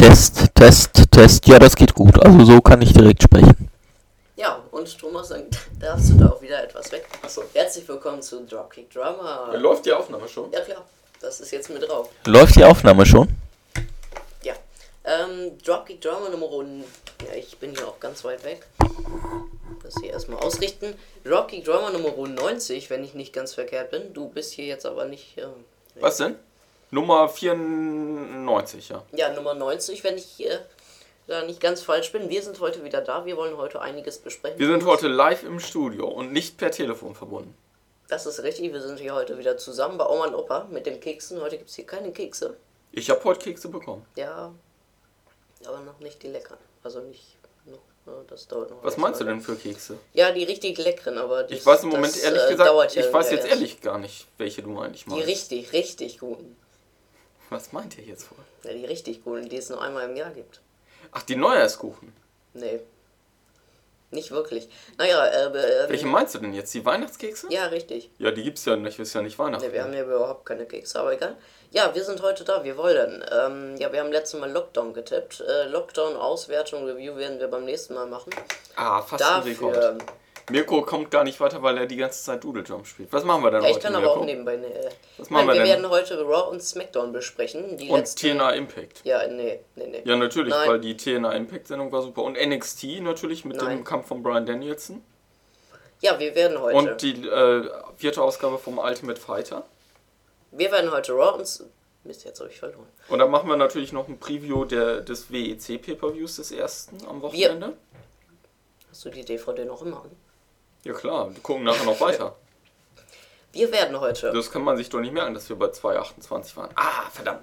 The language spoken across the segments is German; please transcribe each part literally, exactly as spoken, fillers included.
Test, Test, Test. Ja, das geht gut. Also so kann ich direkt sprechen. Ja, und Thomas, dann darfst du da auch wieder etwas weg. Achso. Herzlich willkommen zu Dropkick Drama. Läuft die Aufnahme schon? Ja klar, das ist jetzt mit drauf. Läuft die Aufnahme schon? Ja. Ähm, Dropkick Drama Nummer... Ja, ich bin hier auch ganz weit weg. Das hier erstmal ausrichten. Dropkick Drama Nummer neunzig, wenn ich nicht ganz verkehrt bin. Du bist hier jetzt aber nicht... Äh, Was denn? Nummer vierundneunzig, ja. Ja, Nummer neunzig, wenn ich äh, da nicht ganz falsch bin. Wir sind heute wieder da. Wir wollen heute einiges besprechen. Wir sind heute live im Studio und nicht per Telefon verbunden. Das ist richtig. Wir sind hier heute wieder zusammen bei Oma und Opa mit den Keksen. Heute gibt es hier keine Kekse. Ich habe heute Kekse bekommen. Ja, aber noch nicht die leckeren. Also nicht noch, das dauert noch. Was meinst du denn für Kekse? Ja, die richtig leckeren, aber die, Ich weiß im Moment das, ehrlich äh, gesagt, dauert ja ich weiß wieder jetzt erst. ehrlich gar nicht, welche du eigentlich Die meinst. richtig, richtig guten. Was meint ihr jetzt wohl? Ja, die richtig guten, die es nur einmal im Jahr gibt. Ach, die Neujahrskuchen. Nee. Nicht wirklich. Naja, äh, äh, Welche meinst du denn jetzt? Die Weihnachtskekse? Ja, richtig. Ja, die gibt's ja nicht, ist ja nicht Weihnachten. Ne, wir haben ja überhaupt keine Kekse, aber egal. Ja, wir sind heute da, wir wollen. Ähm, ja, wir haben letztes Mal Lockdown getippt. Äh, Lockdown, Auswertung, Review werden wir beim nächsten Mal machen. Ah, fast ein Dafür, Rekord. Mirko kommt gar nicht weiter, weil er die ganze Zeit Doodle Jump spielt. Was machen wir denn ja, heute, ich kann Mirko? aber auch nebenbei... Ne, Was machen Nein, wir wir denn? werden heute Raw und SmackDown besprechen. Die Und letzten, T N A Impact. Ja, nee, nee, nee. Ja, natürlich, Nein. weil die T N A Impact Sendung war super. Und N X T natürlich mit Nein. dem Kampf von Bryan Danielson. Ja, wir werden heute... Und die äh, vierte Ausgabe vom Ultimate Fighter. Wir werden heute Raw und... Mist, jetzt habe ich verloren. Und dann machen wir natürlich noch ein Preview der, des W E C Pay-Per-Views des ersten am Wochenende. Hast du die D V D noch immer an? Ja klar, wir gucken nachher noch weiter. Wir werden heute... Das kann man sich doch nicht merken, dass wir bei zwei achtundzwanzig waren. Ah, verdammt.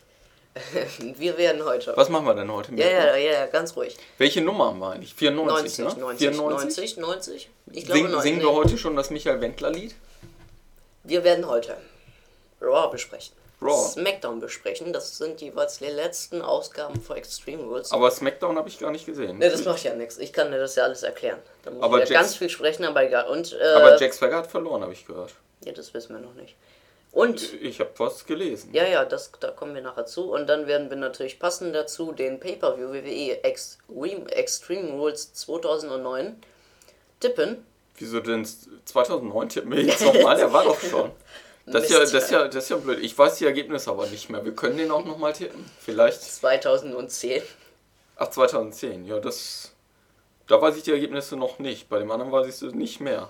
wir werden heute... Was machen wir denn heute? Ja, Mirko? ja, ja, ja, ganz ruhig. Welche Nummer haben wir eigentlich? vierundneunzig, neunzig, ne? neunzig, vierundneunzig? neunzig, neunzig. Ich glaube Sing, neun- singen nee. wir heute schon das Michael Wendler-Lied? Wir werden heute Raw besprechen. Raw. SmackDown besprechen. Das sind jeweils die letzten Ausgaben von Extreme Rules. Aber SmackDown habe ich gar nicht gesehen. Ne, das macht ja nichts. Ich kann dir das ja alles erklären. Da muss Aber ich ja Jax- ganz viel sprechen, aber egal. Und, äh, Aber Jack Swagger hat verloren, habe ich gehört. ja, das wissen wir noch nicht. Und, Ich habe was gelesen. ja, ja, das, da kommen wir nachher zu. Und dann werden wir natürlich passend dazu den Pay-Per-View W W E Extreme, Extreme Rules zweitausendneun tippen. Wieso denn zweitausendneun tippen wir jetzt nochmal? Der war doch schon. Das ist, ja, das, ist ja, das ist ja blöd. Ich weiß die Ergebnisse aber nicht mehr. Wir können den auch nochmal tippen. Vielleicht. zweitausendzehn. Ach, zweitausendzehn. Ja, das. Da weiß ich die Ergebnisse noch nicht. Bei dem anderen weiß ich es nicht mehr.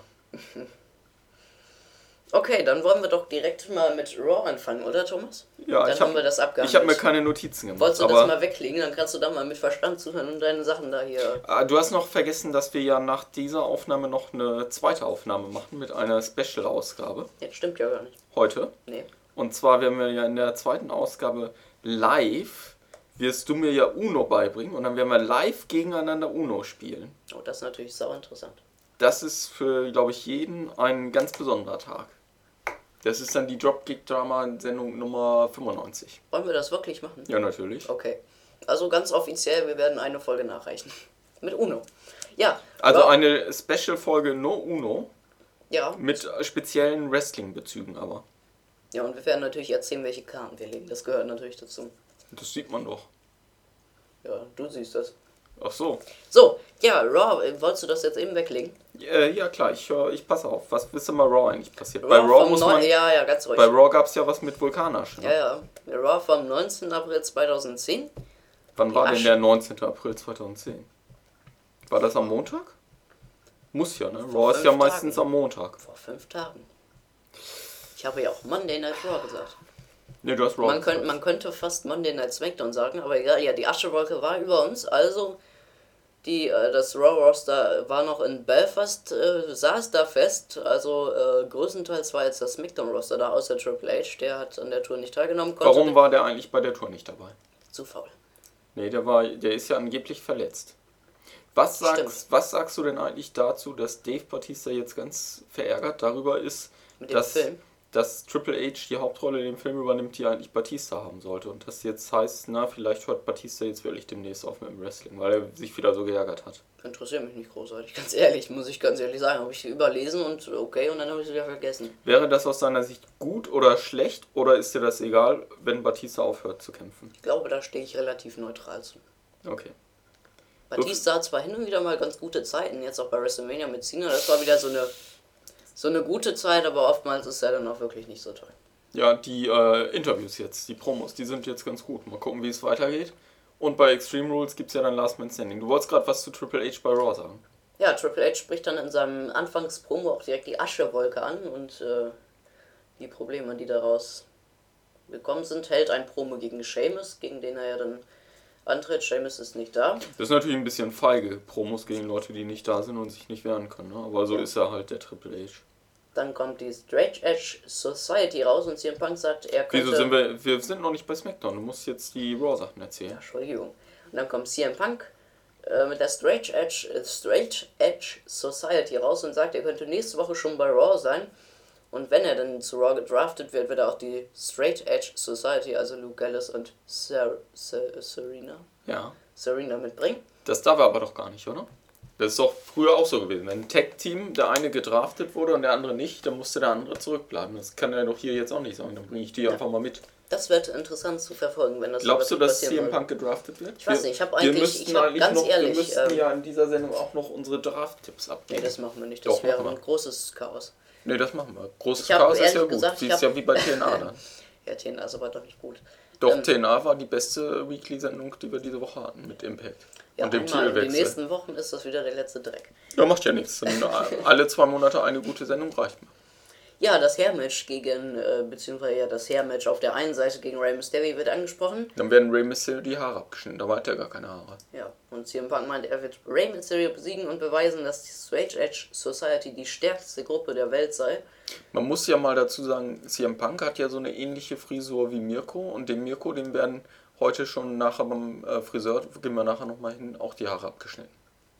Okay, dann wollen wir doch direkt mal mit Raw anfangen, oder Thomas? Ja, Dann ich haben hab, wir das abgehandelt. Ich habe mir keine Notizen gemacht. Wolltest du aber das mal weglegen, dann kannst du da mal mit Verstand zuhören und deine Sachen da hier... Ah, du hast noch vergessen, dass wir ja nach dieser Aufnahme noch eine zweite Aufnahme machen mit einer Special-Ausgabe. Ja, stimmt ja gar nicht. Heute. Nee. Und zwar werden wir ja in der zweiten Ausgabe live, wirst du mir ja Uno beibringen und dann werden wir live gegeneinander Uno spielen. Oh, das ist natürlich sau interessant. Das ist für, glaube ich, jeden ein ganz besonderer Tag. Das ist dann die Dropkick-Drama-Sendung Nummer fünfundneunzig. Wollen wir das wirklich machen? Ja, natürlich. Okay. Also ganz offiziell, wir werden eine Folge nachreichen. Mit Uno. Ja. Also Raw- eine Special-Folge nur Uno Ja. mit speziellen Wrestling-Bezügen aber. Ja, und wir werden natürlich erzählen, welche Karten wir legen. Das gehört natürlich dazu. Das sieht man doch. Ja, du siehst das. Ach so. So, ja, Raw, äh, wolltest du das jetzt eben weglegen? Äh, ja klar, ich, äh, ich passe auf. Was ist denn bei Raw eigentlich passiert? bei Raw vom muss neun- man... Ja, ja, ganz ruhig. Bei Raw gab es ja was mit Vulkanasch. Ne? Ja, ja. Raw vom neunzehnten April zweitausendzehn. Wann war denn Asche. der neunzehnten April zweitausendzehn? War das am Montag? Muss ja, ne? Vor Raw ist ja fünf meistens Tagen. am Montag. Vor fünf Tagen. Ich habe ja auch Monday Night Raw gesagt. Ne, du hast Raw Man, gesagt. könnt, man könnte fast Monday Night SmackDown sagen, aber egal, ja, die Aschewolke war über uns, also die, äh, das Raw-Roster war noch in Belfast, äh, saß da fest, also äh, größtenteils war jetzt das SmackDown-Roster da, außer Triple H, der hat an der Tour nicht teilgenommen. Konnte Warum war der eigentlich bei der Tour nicht dabei? Zu faul. Ne, der war, der ist ja angeblich verletzt. Was Stimmt. sagst, was sagst du denn eigentlich dazu, dass Dave Bautista jetzt ganz verärgert darüber ist, Mit dem dass, Film. dass Triple H die Hauptrolle in dem Film übernimmt, die eigentlich Batista haben sollte. Und das jetzt heißt, na, vielleicht hört Batista jetzt wirklich demnächst auf mit dem Wrestling, weil er sich wieder so geärgert hat. Interessiert mich nicht großartig, ganz ehrlich, muss ich ganz ehrlich sagen. Habe ich überlesen und okay, und dann habe ich es wieder vergessen. Wäre das aus deiner Sicht gut oder schlecht, oder ist dir das egal, wenn Batista aufhört zu kämpfen? Ich glaube, da stehe ich relativ neutral zu. Okay. Batista hat zwar hin und wieder mal ganz gute Zeiten, jetzt auch bei WrestleMania mit Cena, das war wieder so eine, so eine gute Zeit, aber oftmals ist er dann auch wirklich nicht so toll. Ja, die äh, Interviews jetzt, die Promos, die sind jetzt ganz gut. Mal gucken, wie es weitergeht. Und bei Extreme Rules gibt es ja dann Last Man Standing. Du wolltest gerade was zu Triple H bei Raw sagen. Ja, Triple H spricht dann in seinem Anfangspromo auch direkt die Aschewolke an und äh, die Probleme, die daraus gekommen sind, hält ein Promo gegen Sheamus, gegen den er ja dann antritt. Sheamus ist nicht da. Das ist natürlich ein bisschen feige, Promos gegen Leute, die nicht da sind und sich nicht wehren können, ne? Aber so Ja. ist er halt, der Triple H. Dann kommt die Straight Edge Society raus und C M Punk sagt, er könnte... Wieso sind wir, wir sind noch nicht bei SmackDown, du musst jetzt die Raw-Sachen erzählen. Ja, Entschuldigung. Und dann kommt C M Punk äh, mit der Straight Edge, äh, Straight Edge Society raus und sagt, er könnte nächste Woche schon bei Raw sein. Und wenn er dann zu Raw gedraftet wird, wird er auch die Straight Edge Society, also Luke Gallows und Ser Ser Serena, Ja. Serena mitbringen. Das darf er aber doch gar nicht, oder? Das ist doch früher auch so gewesen. Wenn ein Tag-Team, der eine gedraftet wurde und der andere nicht, dann musste der andere zurückbleiben. Das kann er doch hier jetzt auch nicht sagen. Dann bringe ich die Ja. einfach mal mit. Das wird interessant zu verfolgen, wenn das Glaubst du, wirklich dass passieren C M würde. Punk gedraftet wird? Ich weiß nicht, ich habe eigentlich, müssten ich hab eigentlich ganz noch, ehrlich, Wir müssten ähm, ja in dieser Sendung auch noch unsere Draft-Tipps nee, abgeben. das machen wir nicht, das Doch, wäre machen ein wir. großes Chaos. Nee, das machen wir. Großes Ich hab Chaos ist ehrlich ja gut. gesagt, Sie ich ist hab- ja wie bei T N A dann. Ja, T N A ist aber doch nicht gut. Doch, Ähm, T N A war die beste Weekly-Sendung, die wir diese Woche hatten mit Impact. Ja, und dem einmal in den Titelwechsel. nächsten Wochen ist das wieder der letzte Dreck. Ja, macht ja nichts. Dann alle zwei Monate eine gute Sendung reicht mir. Ja, das Hair-Match gegen, äh, beziehungsweise ja das Hair-Match auf der einen Seite gegen Rey Mysterio wird angesprochen. Dann werden Rey Mysterio die Haare abgeschnitten. Da hat er gar keine Haare. Ja, und C M Punk meint, er wird Rey Mysterio besiegen und beweisen, dass die Straight Edge Society die stärkste Gruppe der Welt sei. Man muss ja mal dazu sagen, C M Punk hat ja so eine ähnliche Frisur wie Mirko. Und dem Mirko, dem werden heute schon nachher beim äh, Friseur, gehen wir nachher nochmal hin, auch die Haare abgeschnitten.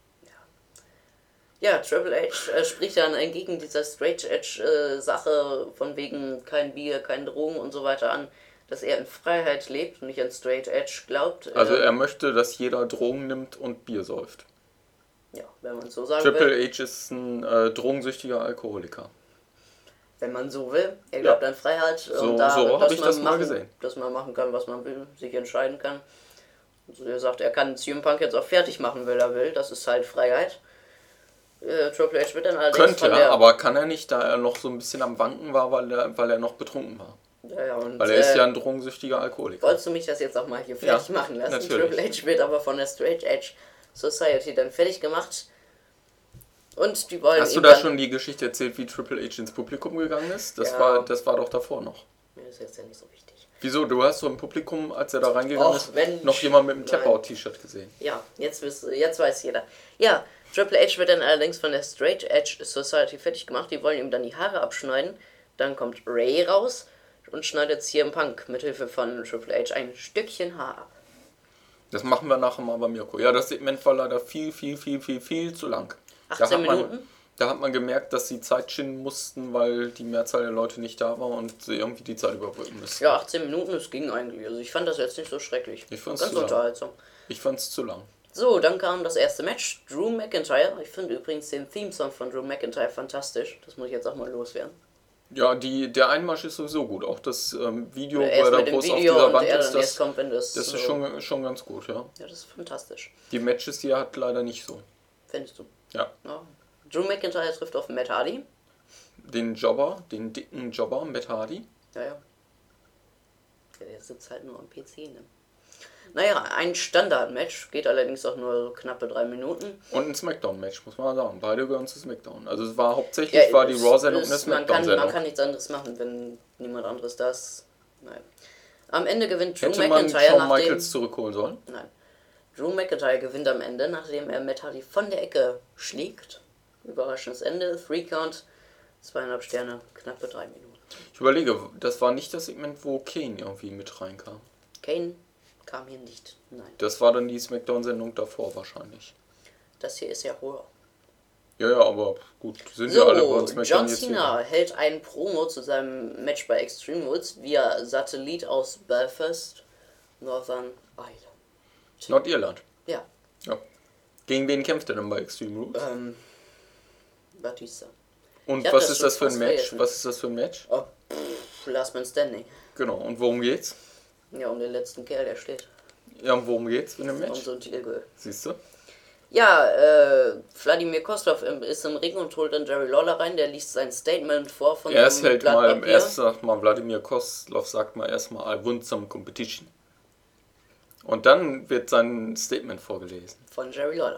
Ja, Triple H äh, spricht dann entgegen dieser Straight Edge äh, Sache von wegen kein Bier, kein Drogen und so weiter an, dass er in Freiheit lebt und nicht an Straight Edge glaubt. Also Ähm, er möchte, dass jeder Drogen nimmt und Bier säuft. ja, wenn man so sagen Triple will. H ist ein äh, drogensüchtiger Alkoholiker. Wenn man so will. Er glaubt an Freiheit So- und da, so hab dass ich man das mal machen, gesehen. dass man machen kann, was man will, sich entscheiden kann. Also er sagt, er kann C M Punk jetzt auch fertig machen, wenn er will. Das ist halt Freiheit. Äh, Triple H wird dann allerdings Könnte von er, der... aber kann er nicht, da er noch so ein bisschen am Wanken war, weil er, weil er noch betrunken war. ja, ja, und, Weil er ist äh, ja ein drogensüchtiger Alkoholiker. wolltest du mich das jetzt auch mal hier fertig Ja, machen lassen? natürlich. Triple H wird aber von der Straight Edge Society dann fertig gemacht. Und die wollen Hast du ihm da dann... schon die Geschichte erzählt, wie Triple H ins Publikum gegangen ist? Das, Ja. war, das war doch davor noch. Ja, das ist jetzt ja nicht so wichtig. Wieso? Du hast so im Publikum, als er da reingegangen Och, ist, Mensch. noch jemand mit einem Nein. Tap-Out-T-Shirt gesehen. Ja, jetzt, wisst, jetzt weiß jeder. Ja, Triple H wird dann allerdings von der Straight Edge Society fertig gemacht. Die wollen ihm dann die Haare abschneiden. Dann kommt Ray raus und schneidet C M Punk mithilfe von Triple H ein Stückchen Haar ab. Das machen wir nachher mal bei Mirko. Ja, das Segment war leider viel, viel, viel, viel, viel zu lang. Da achtzehn hat man, Minuten? Da hat man gemerkt, dass sie Zeit schinden mussten, weil die Mehrzahl der Leute nicht da war und sie irgendwie die Zeit überbrücken müssten. Ja, achtzehn Minuten, das ging eigentlich. Also ich fand das jetzt nicht so schrecklich. Ich fand's Ganz zu lang. unterhaltsam. Ich fand's zu lang. So, dann kam das erste Match. Drew McIntyre. Ich finde übrigens den Theme-Song von Drew McIntyre fantastisch. Das muss ich jetzt auch mal loswerden. Ja, die, der Einmarsch ist sowieso gut. Auch das ähm, Video, wo Erst er da mit dem groß auf Video dieser und Wand er ist, dann erst das, kommt, wenn das... das so- ist schon, schon ganz gut, ja. Ja, das ist fantastisch. Die Matches, die er hat, leider nicht so. Findest du? Ja. Ja. Drew McIntyre trifft auf Matt Hardy. Den Jobber, den dicken Jobber, Matt Hardy. Ja, ja. Ja, der sitzt halt nur am P C, ne? Naja, ein Standard-Match, geht allerdings auch nur so knappe drei Minuten. Und ein Smackdown-Match, muss man sagen. Beide gehören zu Smackdown. Also es war hauptsächlich Ja, war die es- Raw-Sendung es- eine man kann, man Smackdown-Sendung. kann nichts anderes machen, wenn niemand anderes das... Nein. Am Ende gewinnt Drew Hätte man McIntyre Shawn nachdem... Michaels zurückholen sollen? Nein. Drew McIntyre gewinnt am Ende, nachdem er Matt Hardy von der Ecke schlägt. Überraschendes Ende, Three Count, zweieinhalb Sterne, knappe drei Minuten. Ich überlege, das war nicht das Segment, wo Kane irgendwie mit reinkam. Kane kam hier nicht. Nein. Das war dann die Smackdown-Sendung davor wahrscheinlich. Das hier ist ja Horror. Ja, ja, aber gut, sind So, ja alle bei uns John SmackDown jetzt Cena hier. hält ein Promo zu seinem Match bei Extreme Rules via Satellit aus Belfast, Northern Ireland. Nordirland. Ja, Ja. Gegen wen kämpft er denn bei Extreme Rules? ähm, Batista. Und ich hab was das ist schon das für ein fast Match? vergessen. Was ist das für ein Match? Oh, pff, Last Man Standing. Genau, und worum geht's? Ja, um den letzten Kerl, der steht. Ja, und worum geht's in dem Um Match? so ein Titelgirl. Siehst du? Ja, äh, Wladimir Kozlov im- ist im Ring und holt dann Jerry Lawler rein, der liest sein Statement vor von Erst einem hält Blatt mal, Papier. erst sagt mal Wladimir Kozlov, sagt mal erstmal, I won some competition. Und dann wird sein Statement vorgelesen. Von Jerry Lawler.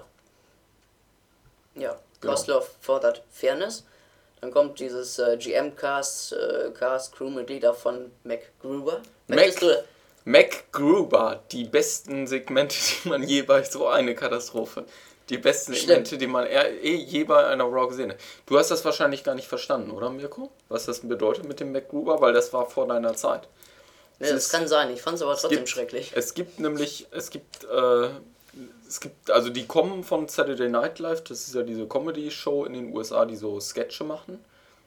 Ja, Genau. Kozlov fordert Fairness. Dann kommt dieses äh, G M-Cast, äh, Cast Crewmitglieder von MacGruber. Möchtest Mac- du, MacGruber, die besten Segmente, die man je bei so eine Katastrophe, die besten Stimmt. Segmente, die man eher- eh je bei einer Raw gesehen hat. Du hast das wahrscheinlich gar nicht verstanden, oder Mirko? Was das bedeutet mit dem MacGruber, weil das war vor deiner Zeit. ne, Es das ist- kann sein, ich fand es aber trotzdem gibt- schrecklich. Es gibt nämlich, es gibt, äh, es gibt, also die kommen von Saturday Night Live, das ist ja diese Comedy-Show in den U S A, die so Sketche machen.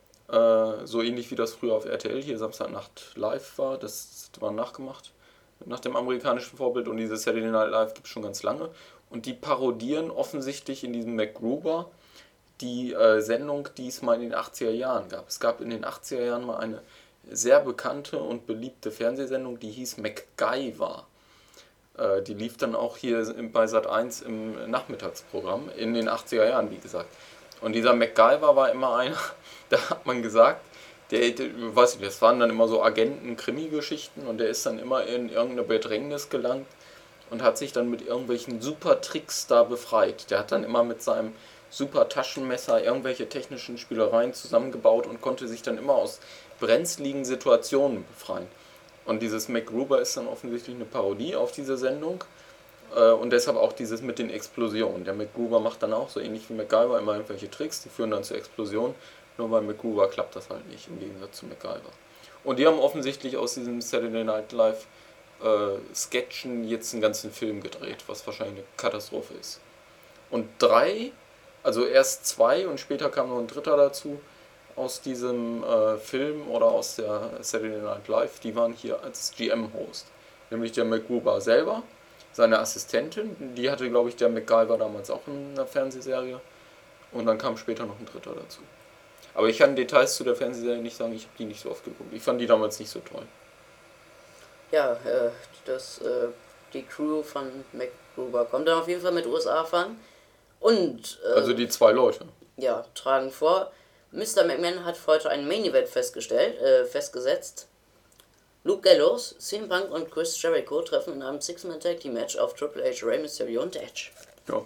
Äh, so ähnlich wie das früher auf R T L hier Samstagnacht live war, das war nachgemacht nach dem amerikanischen Vorbild, und diese Saturday Night Live gibt es schon ganz lange. Und die parodieren offensichtlich in diesem MacGruber die äh, Sendung, die es mal in den achtziger Jahren gab. Es gab in den achtziger Jahren mal eine sehr bekannte und beliebte Fernsehsendung, die hieß MacGyver. Äh, die lief dann auch hier im- bei Sat eins im Nachmittagsprogramm in den achtziger Jahren, wie gesagt. Und dieser MacGyver war immer einer, da hat man gesagt, der, der weiß ich, das waren dann immer so Agenten-Krimi-Geschichten, und der ist dann immer in irgendeine Bedrängnis gelangt und hat sich dann mit irgendwelchen super Tricks da befreit. Der hat dann immer mit seinem super Taschenmesser irgendwelche technischen Spielereien zusammengebaut und konnte sich dann immer aus brenzligen Situationen befreien. Und dieses MacGruber ist dann offensichtlich eine Parodie auf diese Sendung. Äh, Und deshalb auch dieses mit den Explosionen. Der MacGruber macht dann auch so ähnlich wie MacGyver immer irgendwelche Tricks, die führen dann zu Explosionen. Nur bei MacGruber klappt das halt nicht, im Gegensatz zu MacGyver. Und die haben offensichtlich aus diesem Saturday Night Live äh, Sketchen jetzt einen ganzen Film gedreht, was wahrscheinlich eine Katastrophe ist. Und drei, also erst zwei und später kam noch ein dritter dazu, aus diesem äh, Film oder aus der Saturday Night Live, die waren hier als G M-Host. Nämlich der MacGruber selber, seine Assistentin, die hatte, glaube ich, der MacGyver damals auch in einer Fernsehserie. Und dann kam später noch ein dritter dazu. Aber ich kann Details zu der Fernsehserie nicht sagen, ich habe die nicht so oft geguckt. Ich fand die damals nicht so toll. Ja, äh, das, äh, die Crew von MacGruber kommt dann auf jeden Fall mit U S A fahren. Und, äh, Also die zwei Leute. ja, tragen vor, Mister McMahon hat für heute ein Main Event festgestellt, äh, festgesetzt. Luke Gallows, C M Punk und Chris Jericho treffen in einem Six-Man-Tag-Team-Match auf Triple H, Rey Mysterio und Edge. Ja.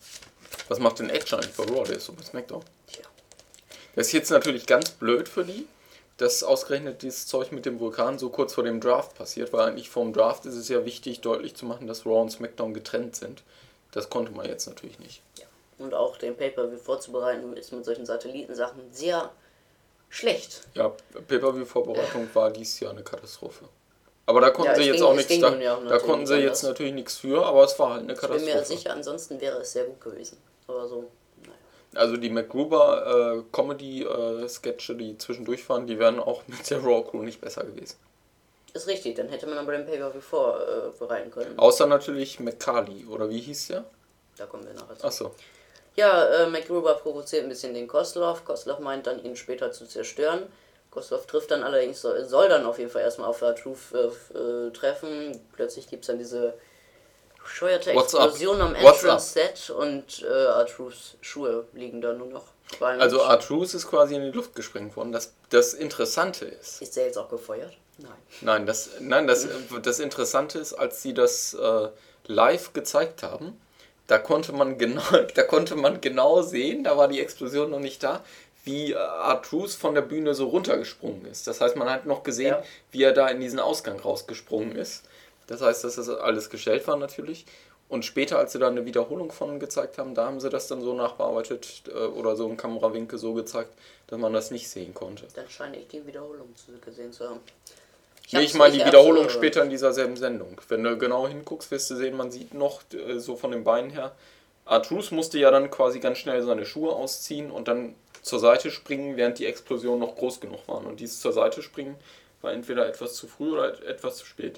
Was macht denn Edge eigentlich bei Raw? Der ist so bei SmackDown. Tja. Das ist jetzt natürlich ganz blöd für die, dass ausgerechnet dieses Zeug mit dem Vulkan so kurz vor dem Draft passiert, weil eigentlich vor dem Draft ist es ja wichtig, deutlich zu machen, dass Raw und SmackDown getrennt sind. Das konnte man jetzt natürlich nicht. Ja. Und auch den Pay-Per-View vorzubereiten ist mit solchen Satellitensachen sehr schlecht. Ja, Pay-Per-View-Vorbereitung war dieses Jahr eine Katastrophe. Aber da konnten Ja, sie es jetzt ging- auch es nichts ging da, nun ja auch da natürlich konnten sie nicht jetzt anders. natürlich nichts für, aber es war halt eine Ich bin Katastrophe. mir sicher, ansonsten wäre es sehr gut gewesen. Aber so, naja. Also die MacGruber äh, Comedy-Sketche, die zwischendurch waren, die wären auch mit der Raw-Crew nicht besser gewesen. Ist richtig, dann hätte man aber den Pay-Per-View vorbereiten können. Außer natürlich McCarley, oder wie hieß der? Da kommen wir nachher zu. Achso. Ja, äh, MacGruber provoziert ein bisschen den Kozlov. Kozlov meint dann, ihn später zu zerstören. Kozlov trifft dann allerdings, soll, soll dann auf jeden Fall erstmal auf R-Truth äh, äh, treffen. Plötzlich gibt es dann diese bescheuerte What's up? Explosion am What's Entrance-Set und äh, R-Truths Schuhe liegen da nur noch. Beim Also R-Truth ist quasi in die Luft gesprengt worden. Das, das Interessante ist... Ist der jetzt auch gefeuert? Nein. Nein, das, nein das, das Interessante ist, als sie das äh, live gezeigt haben, da konnte man genau, da konnte man genau sehen, da war die Explosion noch nicht da, wie äh, R-Truth von der Bühne so runtergesprungen ist. Das heißt, man hat noch gesehen, Ja. wie er da in diesen Ausgang rausgesprungen ist. Das heißt, dass das alles gestellt war natürlich. Und später, als sie da eine Wiederholung von gezeigt haben, da haben sie das dann so nachbearbeitet äh, oder so im Kamerawinkel so gezeigt, dass man das nicht sehen konnte. Dann scheine ich die Wiederholung zu gesehen zu haben. Nee, hab's ich meine die nicht Wiederholung absolut- später in dieser selben Sendung. Wenn du genau hinguckst, wirst du sehen, man sieht noch äh, so von den Beinen her R-Truth musste ja dann quasi ganz schnell seine Schuhe ausziehen und dann zur Seite springen, während die Explosionen noch groß genug waren. Und dieses zur Seite springen war entweder etwas zu früh oder etwas zu spät.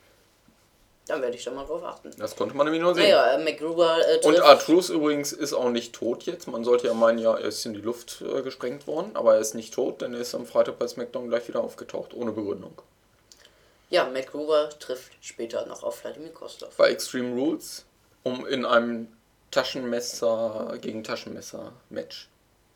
Dann werde ich da mal drauf achten. Das konnte man nämlich nur sehen. Naja, äh, MacGruber äh, Und trifft- R-Truth übrigens ist auch nicht tot jetzt. Man sollte ja meinen, ja, er ist in die Luft äh, gesprengt worden, aber er ist nicht tot, denn er ist am Freitag bei SmackDown gleich wieder aufgetaucht, ohne Begründung. Ja, MacGruber trifft später noch auf Vladimir Kozlov. Bei Extreme Rules, um in einem Taschenmesser gegen Taschenmesser Match.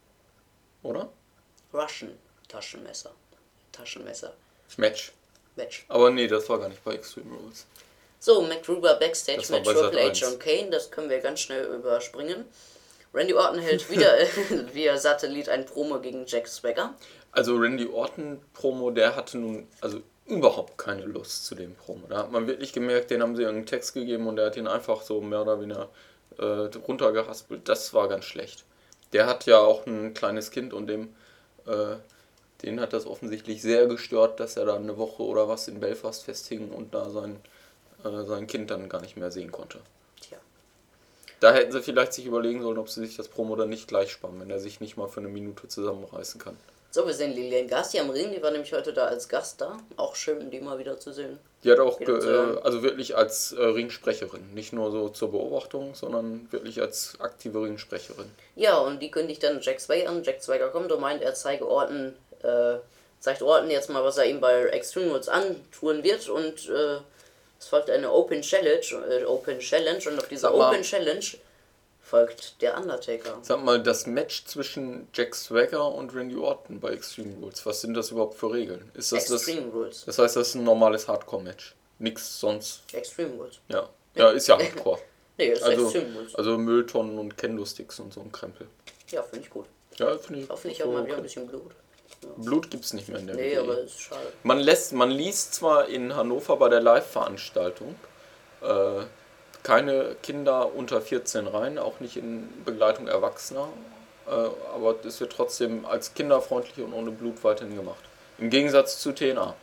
Oder? Russian Taschenmesser. Taschenmesser. Match. Match. Aber nee, das war gar nicht bei Extreme Rules. So, MacGruber Backstage Das war mit bei Triple Sat H eins. und Kane, das können wir ganz schnell überspringen. Randy Orton hält wieder via Satellit ein Promo gegen Jack Swagger. Also Randy Orton Promo, der hatte nun also überhaupt keine Lust zu dem Promo. Da hat man wirklich gemerkt, den haben sie einen Text gegeben und der hat ihn einfach so mehr oder weniger äh, runtergehaspelt. Das war ganz schlecht. Der hat ja auch ein kleines Kind und dem äh, den hat das offensichtlich sehr gestört, dass er da eine Woche oder was in Belfast festhing und da sein, äh, sein Kind dann gar nicht mehr sehen konnte. Tja. Da hätten sie vielleicht sich überlegen sollen, ob sie sich das Promo dann nicht gleich sparen, wenn er sich nicht mal für eine Minute zusammenreißen kann. So, wir sehen Lilian Garcia am Ring, die war nämlich heute da als Gast da. Auch schön, die mal wieder zu sehen. Die hat auch, Wieder ge- zu hören. äh, also wirklich als äh, Ringsprecherin, nicht nur so zur Beobachtung, sondern wirklich als aktive Ringsprecherin. Ja, und die kündigt dann Jack Swagger an. Jack Swagger kommt und meint, er zeige Orton, äh, zeigt Orton jetzt mal, was er ihm bei Extreme Rules antun wird. Und äh, es folgt eine Open Challenge, äh, Open Challenge und auf dieser Sag mal. Open Challenge folgt der Undertaker. Sag mal, das Match zwischen Jack Swagger und Randy Orton bei Extreme Rules, was sind das überhaupt für Regeln? Ist das das? Extreme Rules. Das heißt, das ist ein normales Hardcore-Match. Nix sonst. Extreme Rules. Ja. Ja, ist ja Hardcore. Nee, das ist Also, Extreme Rules. also Mülltonnen und Kendo-Sticks und so ein Krempel. Ja, finde ich gut. Ja, finde ich. Hoffentlich auch mal wieder ein bisschen Blut. Blut gibt's nicht mehr in der Nee, W W E. aber ist schade. Man lässt, man liest zwar in Hannover bei der Live-Veranstaltung äh, keine Kinder unter vierzehn rein, auch nicht in Begleitung Erwachsener, äh, aber es wird trotzdem als kinderfreundlich und ohne Blut weiterhin gemacht. Im Gegensatz zu T N A.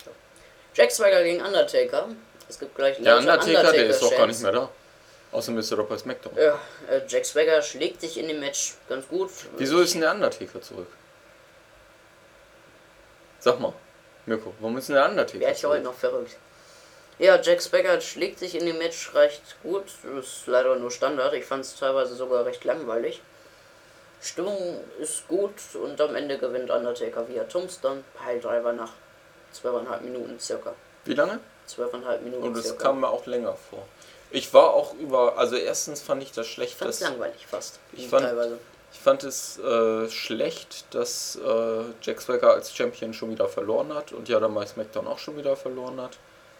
Jack Swagger gegen Undertaker. Es gibt gleich Der lauter Undertaker, der ist doch gar Undertaker-Chants. nicht mehr da. Außerdem ist er doch bei SmackDown. Ja, äh, Jack Swagger schlägt sich in dem Match ganz gut. Wieso ist denn der Undertaker zurück? Sag mal, Mirko, warum ist denn der Undertaker Werd ich heute zurück? noch verrückt. Ja, Jack Swagger schlägt sich in dem Match recht gut. Ist leider nur Standard. Ich fand es teilweise sogar recht langweilig. Stimmung ist gut und am Ende gewinnt Undertaker via Tombstone. Piledriver nach zwölfeinhalb Minuten circa. Wie lange? zwölfeinhalb Minuten Und es circa. kam mir auch länger vor. Ich war auch über, also erstens fand ich das schlecht, Ich fand es dass, langweilig fast. Ich fand- teilweise. ich fand es äh, schlecht, dass äh, Jack Swagger als Champion schon wieder verloren hat und ja dann bei SmackDown auch schon wieder verloren hat.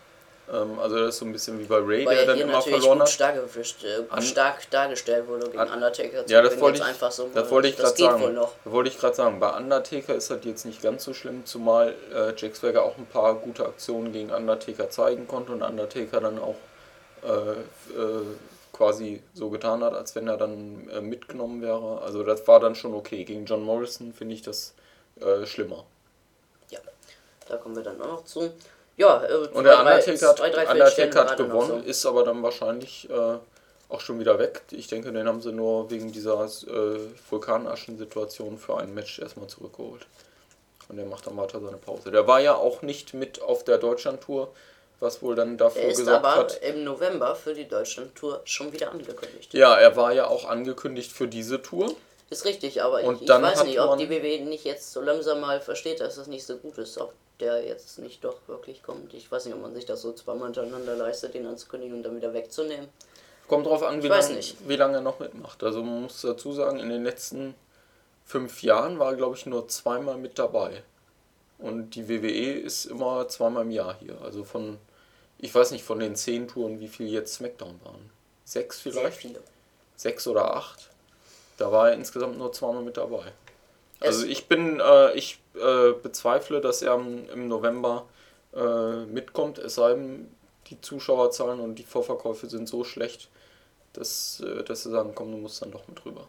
Ähm, also das ist so ein bisschen wie bei Ray, Weil der er dann hier immer natürlich verloren gut hat. stark, gewischt, äh, An- stark dargestellt wurde gegen An- Undertaker. Ja, das Wenn wollte jetzt ich, einfach so, das wollte ich das gerade geht sagen. wohl noch. Das wollte ich gerade sagen. Bei Undertaker ist das jetzt nicht ganz so schlimm, zumal äh, Jack Swagger auch ein paar gute Aktionen gegen Undertaker zeigen konnte und Undertaker dann auch äh, äh, quasi so getan hat, als wenn er dann äh, mitgenommen wäre. Also das war dann schon okay. Gegen John Morrison finde ich das äh, schlimmer. Ja, da kommen wir dann auch noch zu. Ja, äh, Und der zwei, drei- Undertaker hat, zwei, drei Feldstellen Undertaker hat gerade noch gewonnen, so. ist aber dann wahrscheinlich äh, auch schon wieder weg. Ich denke, den haben sie nur wegen dieser äh, Vulkanaschen-Situation für ein Match erstmal zurückgeholt. Und der macht dann weiter seine Pause. Der war ja auch nicht mit auf der Deutschland-Tour, was wohl dann dafür Er ist gesorgt aber hat. im November für die Deutschland-Tour schon wieder angekündigt. Ja, er war ja auch angekündigt für diese Tour. Ist richtig, aber Und ich, ich dann weiß hat nicht, ob man- die W W E nicht jetzt so langsam mal versteht, dass das nicht so gut ist, ob der jetzt nicht doch wirklich kommt. Ich weiß nicht, ob man sich das so zweimal hintereinander leistet, den anzukündigen und dann wieder wegzunehmen. Kommt drauf an, wie Ich weiß lange nicht. wie lange er noch mitmacht. Also man muss dazu sagen, in den letzten fünf Jahren war er, glaube ich, nur zweimal mit dabei. Und die W W E ist immer zweimal im Jahr hier. Also von, ich weiß nicht, von den zehn Touren, wie viel jetzt SmackDown waren. Sechs Sehr vielleicht? viele. Sechs oder acht. Da war er insgesamt nur zweimal mit dabei. Also Es- ich bin, äh, ich äh, bezweifle, dass er im im November äh, mitkommt, es sei denn, die Zuschauerzahlen und die Vorverkäufe sind so schlecht, dass, äh, dass sie sagen, komm, du musst dann doch mit rüber.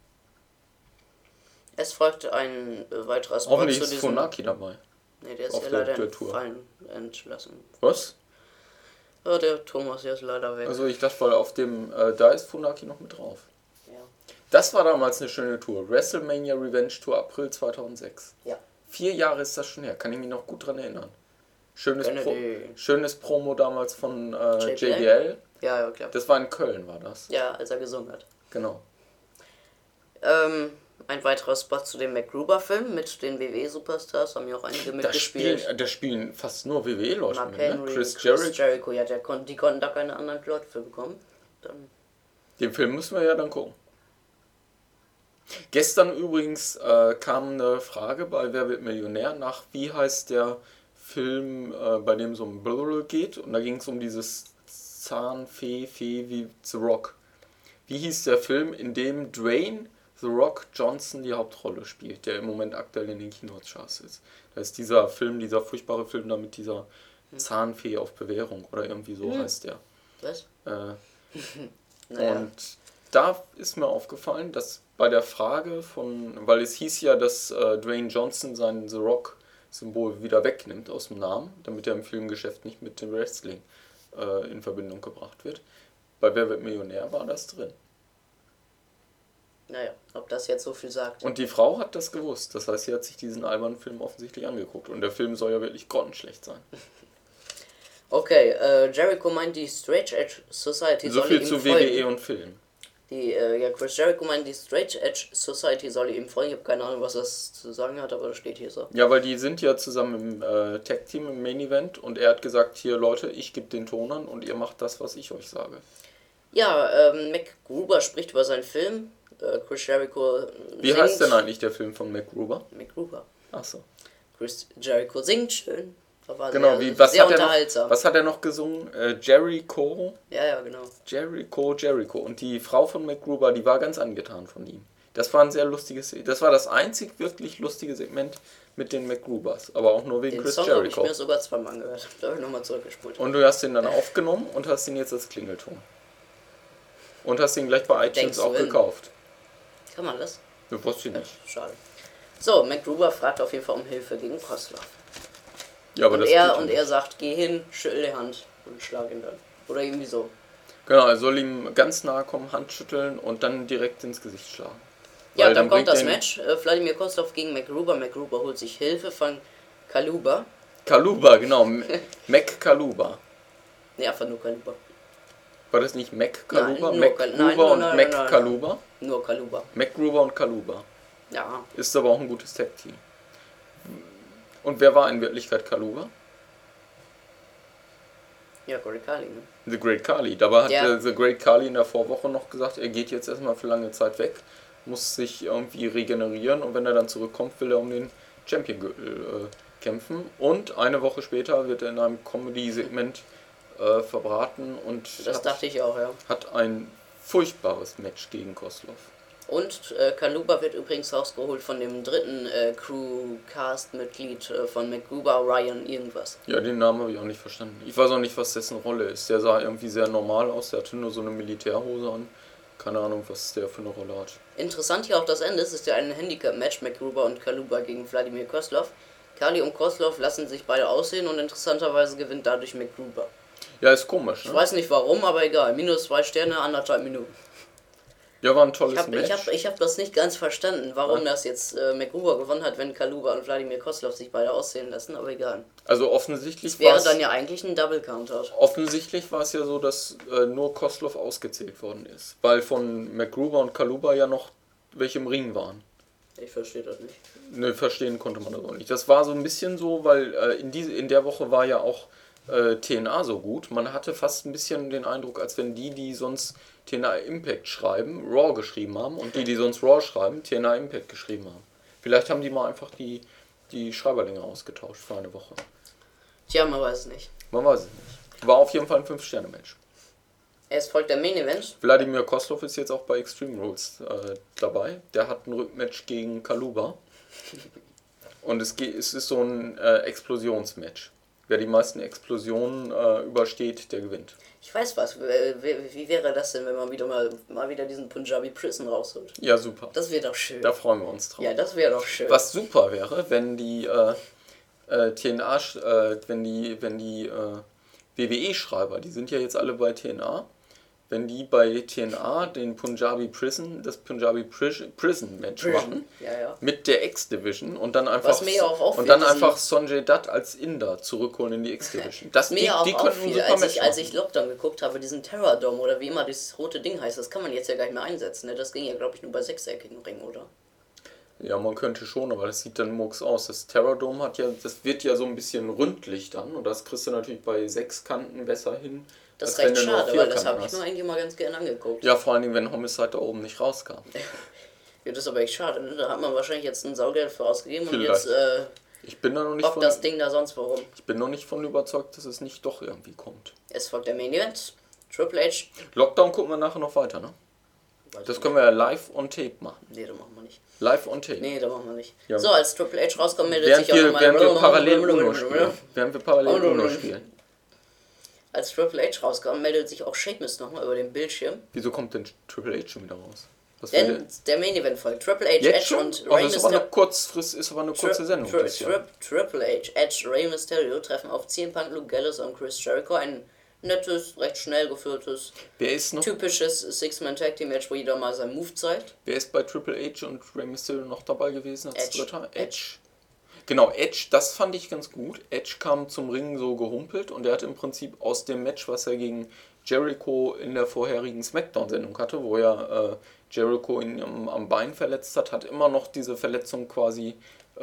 Es folgt ein äh, weiterer Spot Hoffentlich zu ist diesem... Funaki dabei. Nee, der ist auf ja der- leider der Tour. fallen entlassen. Was? Oh, der Thomas hier ist leider weg. Also ich dachte, weil auf dem, äh, da ist Funaki noch mit drauf. Ja. Das war damals eine schöne Tour. WrestleMania Revenge Tour April zweitausendsechs. Ja. Vier Jahre ist das schon her, kann ich mich noch gut dran erinnern. Schönes, Pro Kennedy. schönes Promo damals von äh, J B L? J B L. Ja, ja, klar. Das war in Köln, war das. Ja, als er gesungen hat. Genau. Ähm, ein weiterer Spot zu dem MacGruber-Film mit den W W E-Superstars, haben ja auch einige Da mitgespielt. spielen, da spielen fast nur W W E-Leute Mark mit, ne? Henry, Chris, Chris Jericho. Jericho, ja, der kon die konnten da keine anderen Leute für bekommen. Dann Den Film müssen wir ja dann gucken. Gestern übrigens äh, kam eine Frage bei Wer wird Millionär nach, wie heißt der Film, äh, bei dem es um Blurl geht. Und da ging es um dieses Zahnfee, Fee wie The Rock. Wie hieß der Film, in dem Dwayne The Rock Johnson die Hauptrolle spielt, der im Moment aktuell in den Kinocharts ist. Da ist dieser Film, dieser furchtbare Film da mit dieser Zahnfee auf Bewährung oder irgendwie so Hm. heißt der. was? Äh, Naja. Und da ist mir aufgefallen, dass bei der Frage von, weil es hieß ja, dass äh, Dwayne Johnson sein The Rock-Symbol wieder wegnimmt aus dem Namen, damit er im Filmgeschäft nicht mit dem Wrestling äh, in Verbindung gebracht wird. Bei Wer wird Millionär war das drin. Naja, ob das jetzt so viel sagt. Und die Frau hat das gewusst. Das heißt, sie hat sich diesen albernen Film offensichtlich angeguckt. Und der Film soll ja wirklich grottenschlecht sein. Okay, äh, Jericho meint, die Straight Edge Society So soll viel ihm zu folgen. W W E und Film. Die, äh, ja, Chris Jericho meint, die Straight Edge Society soll ihm folgen. Ich habe keine Ahnung, was das zu sagen hat, aber das steht hier so. Ja, weil die sind ja zusammen im äh, Tag-Team, im Main-Event. Und er hat gesagt, hier Leute, ich gebe den Ton an und ihr macht das, was ich euch sage. Ja, ähm, MacGruber spricht über seinen Film. Äh, Chris Jericho äh, Wie singt. heißt denn eigentlich der Film von MacGruber? MacGruber. Achso. Chris Jericho singt schön. Das war Genau, sehr, wie, was, sehr hat er noch, unterhaltsam. was hat er noch gesungen? Äh, Jericho, Ja, ja, genau. Jericho, Jericho. Und die Frau von MacGruber, die war ganz angetan von ihm. Das war ein sehr lustiges, das war das einzig wirklich lustige Segment mit den MacGrubers. Aber auch nur wegen Den Chris Song habe ich Jericho. mir sogar zweimal angehört. Da habe ich nochmal zurückgespult. Und du hast ihn dann aufgenommen und hast ihn jetzt als Klingelton. Und hast ihn gleich bei Denkst iTunes du auch hin? gekauft. Kann man das? Du wusstest Ja, nicht. schade. So, MacGruber fragt auf jeden Fall um Hilfe gegen Kostler. Ja, aber Und das er, geht und nicht. er sagt, geh hin, schüttel die Hand und schlag ihn dann. Oder irgendwie so. Genau, er soll ihm ganz nahe kommen, Hand schütteln und dann direkt ins Gesicht schlagen. Ja, Weil dann kommt bringt das den- Match. Äh, Wladimir Kostov gegen MacGruber. MacGruber holt sich Hilfe von Kaluba. Kaluba, genau. M- Mac Kaluba. Ne, einfach nur Kaluba. War das nicht Mac Kaluba? nur Mac Kal- nein, Gruber nur- und nein, Mac nein, nein. Kaluba? Nur Kaluba. Mac Gruber und Kaluba. Ja. Ist aber auch ein gutes Tag-Team. Und wer war in Wirklichkeit Kaluba? Ja, Corey Carly, ne? The Great Khali. Dabei hat Ja. der The Great Khali in der Vorwoche noch gesagt, er geht jetzt erstmal für lange Zeit weg, muss sich irgendwie regenerieren und wenn er dann zurückkommt, will er um den Champion-Gürtel äh, kämpfen. Und eine Woche später wird er in einem Comedy-Segment äh, verbraten und Das hat, dachte ich auch, ja. hat ein furchtbares Match gegen Koslov. Und äh, Kaluba wird übrigens rausgeholt von dem dritten äh, Crew-Cast-Mitglied äh, von MacGruber, Ryan irgendwas. Ja, den Namen habe ich auch nicht verstanden. Ich weiß auch nicht, was dessen Rolle ist. Der sah irgendwie sehr normal aus, der hatte nur so eine Militärhose an. Keine Ahnung, was der für eine Rolle hat. Interessant hier auch das Ende. Es ist ja ein Handicap-Match, MacGruber und Kaluba gegen Wladimir Koslov. Kali und Koslov lassen sich beide aussehen und interessanterweise gewinnt dadurch MacGruber. Ja, ist komisch, Ich ne? weiß nicht warum, aber egal. Minus zwei Sterne, anderthalb Minuten. Ja, war ein tolles Ich habe Match. ich hab, ich hab das nicht ganz verstanden, warum Ja. das jetzt äh, MacGruber gewonnen hat, wenn Kaluba und Wladimir Koslov sich beide aussehen lassen, aber egal. Also offensichtlich Das wäre war's- dann ja eigentlich ein Double Countout. offensichtlich war es ja so, dass äh, nur Koslov ausgezählt worden ist. Weil von MacGruber und Kaluba ja noch welche im Ring waren. Ich verstehe das nicht. Ne, verstehen konnte man das auch nicht. Das war so ein bisschen so, weil äh, in, diese, in der Woche war ja auch äh, T N A so gut. Man hatte fast ein bisschen den Eindruck, als wenn die, die sonst T N A Impact schreiben, Raw geschrieben haben und die, die sonst Raw schreiben, T N A Impact geschrieben haben. Vielleicht haben die mal einfach die, die Schreiberlinge ausgetauscht für eine Woche. Tja, man weiß es nicht. Man weiß es nicht. War auf jeden Fall ein fünf Sterne Match. Es folgt der Main Event. Wladimir Koslov ist jetzt auch bei Extreme Rules äh, dabei. Der hat ein Rückmatch gegen Kaluba. Und es, geht, es ist so ein äh, Explosionsmatch. Wer die meisten Explosionen äh, übersteht, der gewinnt. Ich weiß was. Wie, wie, wie wäre das denn, wenn man wieder mal, mal wieder diesen Punjabi Prison rausholt? Ja, super. Das wäre doch schön. Da freuen wir uns drauf. Ja, das wäre doch schön. Was super wäre, wenn die äh, äh, T N A, äh, wenn die, wenn die äh, W W E-Schreiber, die sind ja jetzt alle bei T N A. Wenn die bei T N A den Punjabi Prison, das Punjabi Prison Match machen, ja, ja. mit der X-Division und dann einfach Was mir ja auch auffällt, und dann diesen- einfach Sonjay Dutt als Inder zurückholen in die X-Division. Das Mir die, auch die könnten ein auffiel, super als Match ich, als machen. ich Lockdown geguckt habe, diesen Terror Dome oder wie immer das rote Ding heißt, das kann man jetzt ja gar nicht mehr einsetzen. Ne? Das ging ja, glaube ich, nur bei sechseckigen Ringen, oder? Ja, man könnte schon, aber das sieht dann murks aus. Das Terror Dome hat ja, das wird ja so ein bisschen ründlich dann und das kriegst du natürlich bei sechs Kanten besser hin. Das ist als wenn recht du nur schade, vier weil das Kanten habe ich hast. mir eigentlich mal ganz gerne angeguckt. Ja, vor allen Dingen, wenn Homicide da oben nicht rauskam. Ja, das ist aber echt schade, ne? Da hat man wahrscheinlich jetzt ein Saugeld für ausgegeben und Vielleicht. jetzt äh, Ich bin da noch nicht bockt von, das Ding da sonst warum. ich bin noch nicht von überzeugt, dass es nicht doch irgendwie kommt. Es folgt der Main Event. Triple H. Lockdown gucken wir nachher noch weiter, ne? Weiß Das ich können wir ja live on tape machen. nicht. Nee, das machen wir nicht. Live on tape. Nee, das machen wir nicht. Ja. So, als Triple H rauskommt, meldet Während sich auch wir, nochmal... während wir parallel Uno spielen. Während wir parallel Uno spielen. Als Triple H rauskommt, meldet sich auch Sheamus nochmal über den Bildschirm. Wieso kommt denn Triple H schon wieder raus? Was will Denn der Main Event folgt. Triple H, der? Jetzt Edge schon? und Ach, Rey das ist aber eine Mysterio. kurzfrist, ist aber eine kurze Sendung. Tri das Tri Jahr. Triple H, Edge, Rey Mysterio treffen auf C M Punk, Luke Gallows und Chris Jericho. Ein nettes, recht schnell geführtes, Wer ist noch? typisches Six-Man-Tag-Team-Match, wo jeder mal seinen Move zeigt. Wer ist bei Triple H und Rey Mysterio noch dabei gewesen als Edge. Dritter? Edge. Genau, Edge, das fand ich ganz gut. Edge kam zum Ring so gehumpelt und er hat im Prinzip aus dem Match, was er gegen Jericho in der vorherigen Smackdown-Sendung hatte, wo er äh, Jericho ihn am, am Bein verletzt hat, hat immer noch diese Verletzung quasi äh,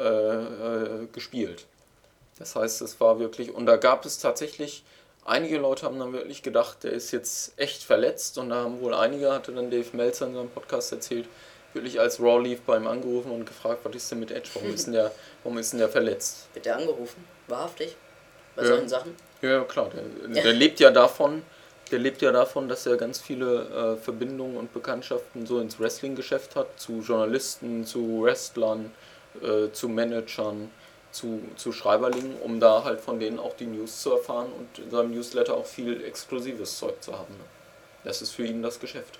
äh, gespielt. Das heißt, es war wirklich, und da gab es tatsächlich, einige Leute haben dann wirklich gedacht, der ist jetzt echt verletzt und da haben wohl einige, hatte dann Dave Meltzer in seinem Podcast erzählt, wirklich als Raw lief bei ihm angerufen und gefragt, was ist denn mit Edge, warum ist denn der, warum ist denn der verletzt? Wird der angerufen? Wahrhaftig? Bei Ja. solchen Sachen? Ja, klar, der, der lebt ja davon, der lebt ja davon, dass er ganz viele äh, Verbindungen und Bekanntschaften so ins Wrestling-Geschäft hat, zu Journalisten, zu Wrestlern, äh, zu Managern, zu, zu Schreiberlingen, um da halt von denen auch die News zu erfahren und in seinem Newsletter auch viel exklusives Zeug zu haben. Ne? Das ist für ihn das Geschäft.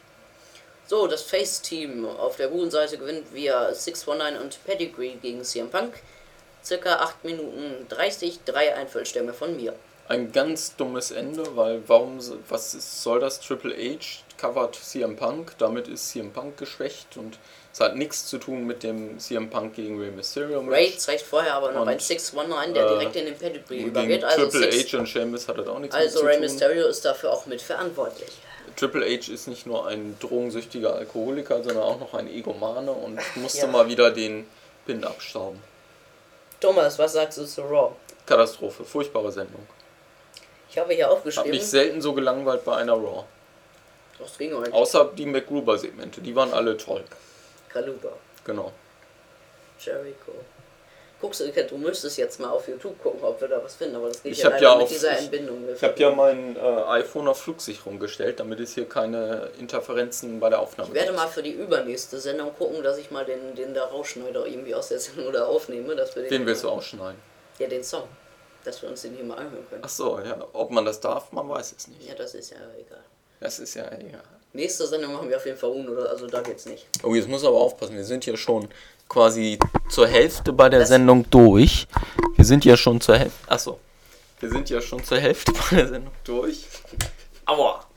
So, das Face-Team auf der guten Seite gewinnt via six one nine und Pedigree gegen C M Punk. Circa acht Minuten dreißig, drei Einfüllstämme von mir. Ein ganz dummes Ende, weil warum, was ist, soll das? Triple H covert C M Punk, damit ist C M Punk geschwächt und es hat nichts zu tun mit dem C M Punk gegen Rey Mysterio Match. Ray zeigt vorher aber noch Und, ein six one nine, der äh, direkt in den Pedigree Gegen übergeht. Also, Triple six, H und Sheamus hat das auch nichts also mit Rey zu tun. Mysterio ist dafür auch mitverantwortlich. Triple H ist nicht nur ein drogensüchtiger Alkoholiker, sondern auch noch ein Egomane und musste Ja. mal wieder den Pin abstauben. Thomas, was sagst du zu Raw? Katastrophe, furchtbare Sendung. Ich habe hier Hab aufgeschrieben. mich selten so gelangweilt bei einer Raw. Das ging heute. Außer die MacGruber-Segmente, die waren alle toll. Kaluga, Genau. Jericho. Guckst du, du müsstest jetzt mal auf YouTube gucken, ob wir da was finden, aber das geht Ich ja hab leider ja mit auf- dieser ich- Entbindung. Ich habe ja mein äh, iPhone auf Flugsicherung gestellt, damit es hier keine Interferenzen bei der Aufnahme Ich werde gibt. mal für die übernächste Sendung gucken, dass ich mal den, den da rausschneide irgendwie aus der Sendung oder aufnehme. Dass wir den Den willst du ausschneiden? Ja, den Song. Dass wir uns den hier mal anhören können. Ach so, ja. Ob man das darf, man weiß es nicht. Ja, das ist ja egal. Das ist ja egal. Nächste Sendung machen wir auf jeden Fall Uno, oder? Also da geht's nicht. Oh, jetzt muss aber aufpassen, wir sind hier schon quasi zur Hälfte bei der Das- Sendung durch. Wir sind ja schon zur Hälfte. Achso. Wir sind ja schon zur Hälfte bei der Sendung durch. Aua!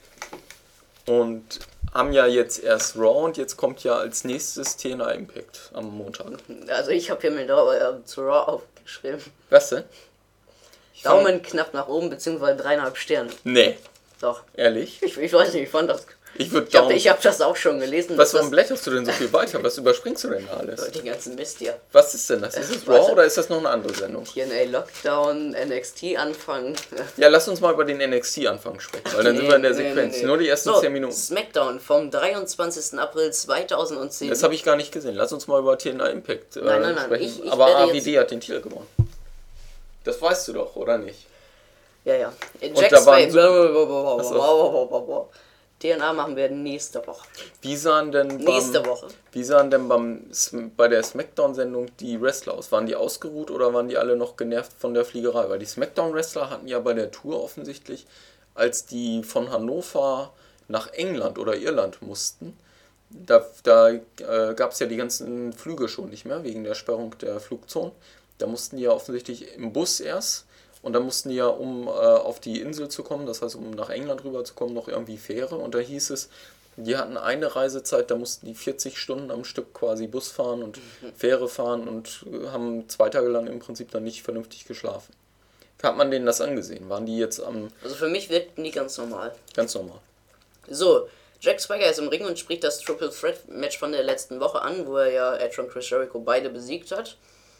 Und haben ja jetzt erst Raw und jetzt kommt ja als nächstes T N A Impact am Montag. Also ich habe hier mir da äh, zu Raw aufgeschrieben. Was denn? Ich fand- Daumen knapp nach oben, beziehungsweise dreieinhalb Sterne. Nee, Doch. ehrlich? Ich, ich weiß nicht, ich fand das... Ich würde Ich habe Daumen... ich hab das auch schon gelesen. Was, dass warum blätterst du denn so viel weiter? Was überspringst du denn da alles? das, den ganzen Mist hier. Was ist denn das? Ist es Warte. Raw oder ist das noch eine andere Sendung? T N A Lockdown, N X T Anfang. Ja, lass uns mal über den N X T-Anfang sprechen, weil dann sind wir in der Sequenz. Nur die ersten So, zehn Minuten. Smackdown vom dreiundzwanzigsten April zweitausendzehn. Das habe ich gar nicht gesehen. Lass uns mal über T N A Impact äh, Nein, nein, nein. sprechen. Ich- ich Aber werde A W jetzt- D hat den Titel gewonnen. Das weißt du doch, oder nicht? Ja, ja. In Und Jack da waren Spade. so- Blablabla. T N A machen wir nächste Woche. Wie sahen denn Nächste beim, Woche. Wie sahen denn beim, Sm- bei der Smackdown-Sendung die Wrestler aus? Waren die ausgeruht oder waren die alle noch genervt von der Fliegerei? Weil die Smackdown-Wrestler hatten ja bei der Tour offensichtlich, als die von Hannover nach England oder Irland mussten, da, da äh, gab es ja die ganzen Flüge schon nicht mehr, wegen der Sperrung der Flugzone. Da mussten die ja offensichtlich im Bus erst Und dann mussten die ja, um äh, auf die Insel zu kommen, das heißt, um nach England rüber zu kommen, noch irgendwie Fähre. Und da hieß es, die hatten eine Reisezeit, da mussten die vierzig Stunden am Stück quasi Bus fahren und mhm. Fähre fahren und haben zwei Tage lang im Prinzip dann nicht vernünftig geschlafen. Hat man denen das angesehen? Waren die jetzt am... Also für mich wirkten die ganz normal. Ganz normal. So, Jack Swagger ist im Ring und spricht das Triple Threat Match von der letzten Woche an, wo er ja Edge und Chris Jericho beide besiegt hat.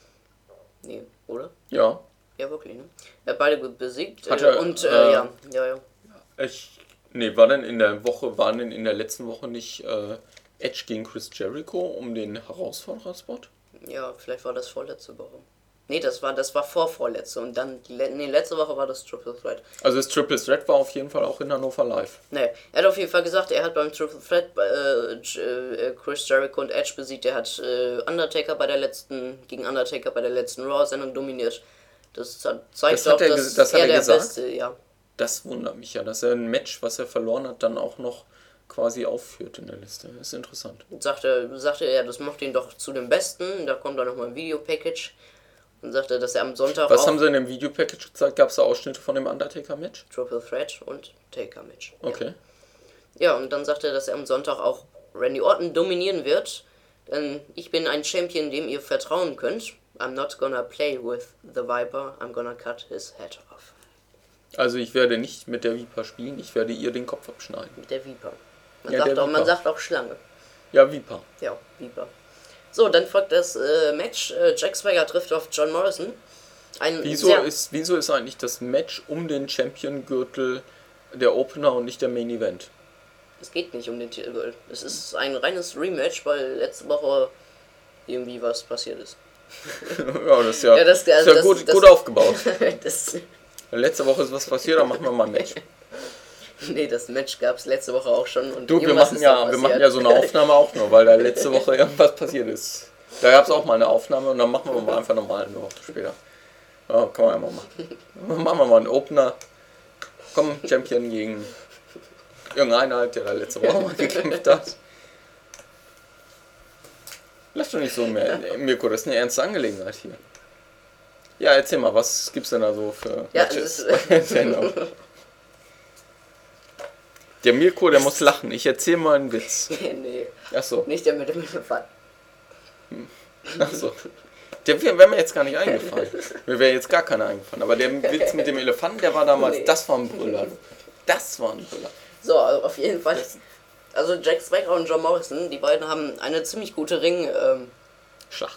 Nee, oder? Ja. Ja, wirklich, ne? Er hat beide besiegt hat äh, er, und äh, äh, ja, ja, ja. Ich, nee, war denn in der Woche, waren denn in der letzten Woche nicht äh, Edge gegen Chris Jericho um den Herausfordererspot? Ja, vielleicht war das vorletzte Woche. Nee, das war das war vorvorletzte und dann, die, nee, letzte Woche war das Triple Threat. Also das Triple Threat war auf jeden Fall auch in Hannover Live. Nee, er hat auf jeden Fall gesagt, er hat beim Triple Threat äh, äh, Chris Jericho und Edge besiegt, er hat äh, Undertaker bei der letzten, gegen Undertaker bei der letzten Raw-Sendung dominiert. Das zeigt das doch, er, dass das er, er der gesagt? Beste, ja. Das wundert mich ja, dass er ein Match, was er verloren hat, dann auch noch quasi aufführt in der Liste. Das ist interessant. Und sagte, sagte er, das macht ihn doch zu dem Besten, da kommt dann nochmal ein Videopackage. Und sagte, dass er am Sonntag Was auch haben sie in dem Videopackage gezeigt? Gab es da Ausschnitte von dem Undertaker-Match? Triple Threat und Taker-Match. Okay. Ja. ja, und dann sagte er, dass er am Sonntag auch Randy Orton dominieren wird. Denn ich bin ein Champion, dem ihr vertrauen könnt. I'm not gonna play with the Viper, I'm gonna cut his head off. Also ich werde nicht mit der Viper spielen, ich werde ihr den Kopf abschneiden. Mit der Viper. Man, ja, sagt, der auch, Viper. man sagt auch Schlange. Ja, Viper. Ja, Viper. So, dann folgt das äh, Match. Äh, Jack Swagger trifft auf John Morrison. Ein Wieso sehr ist, wieso ist eigentlich das Match um den Champion-Gürtel der Opener und nicht der Main Event? Es geht nicht um den Titelgürtel. Es ist ein reines Rematch, weil letzte Woche irgendwie was passiert ist. Ja, das ist ja, Ja, das- ist also ja das- gut, das- gut aufgebaut. das, Letzte Woche ist was passiert, dann machen wir mal ein Match. nee, das Match gab es letzte Woche auch schon. Und Du, wir irgendwas machen, ist ja, noch wir passiert. machen ja so eine Aufnahme auch nur, weil da letzte Woche irgendwas passiert ist. Da gab es auch mal eine Aufnahme und dann machen wir mal einfach nochmal eine Woche später. Ja, kann man ja mal machen. Machen wir mal einen Opener. Komm, Champion gegen irgendeiner, halt, der da letzte Woche mal gekämpft hat. Lass doch nicht so mehr, Mirko, das ist eine ernste Angelegenheit hier. Ja, erzähl mal, was gibt's denn da so für Ja, Matches es bei der Sendung? Der Mirko, der muss lachen. Ich erzähl mal einen Witz. nee, Achso, nicht der mit dem Elefant. achso. Der wäre mir jetzt gar nicht eingefallen. Mir wäre jetzt gar keiner eingefallen. Aber der Witz mit dem Elefanten, der war damals, Nee. das war ein Brüller. Das war ein Brüller. So, also auf jeden Fall. Also Jack Swagger und John Morrison, die beiden haben eine ziemlich gute Ring... Ähm, Schlacht.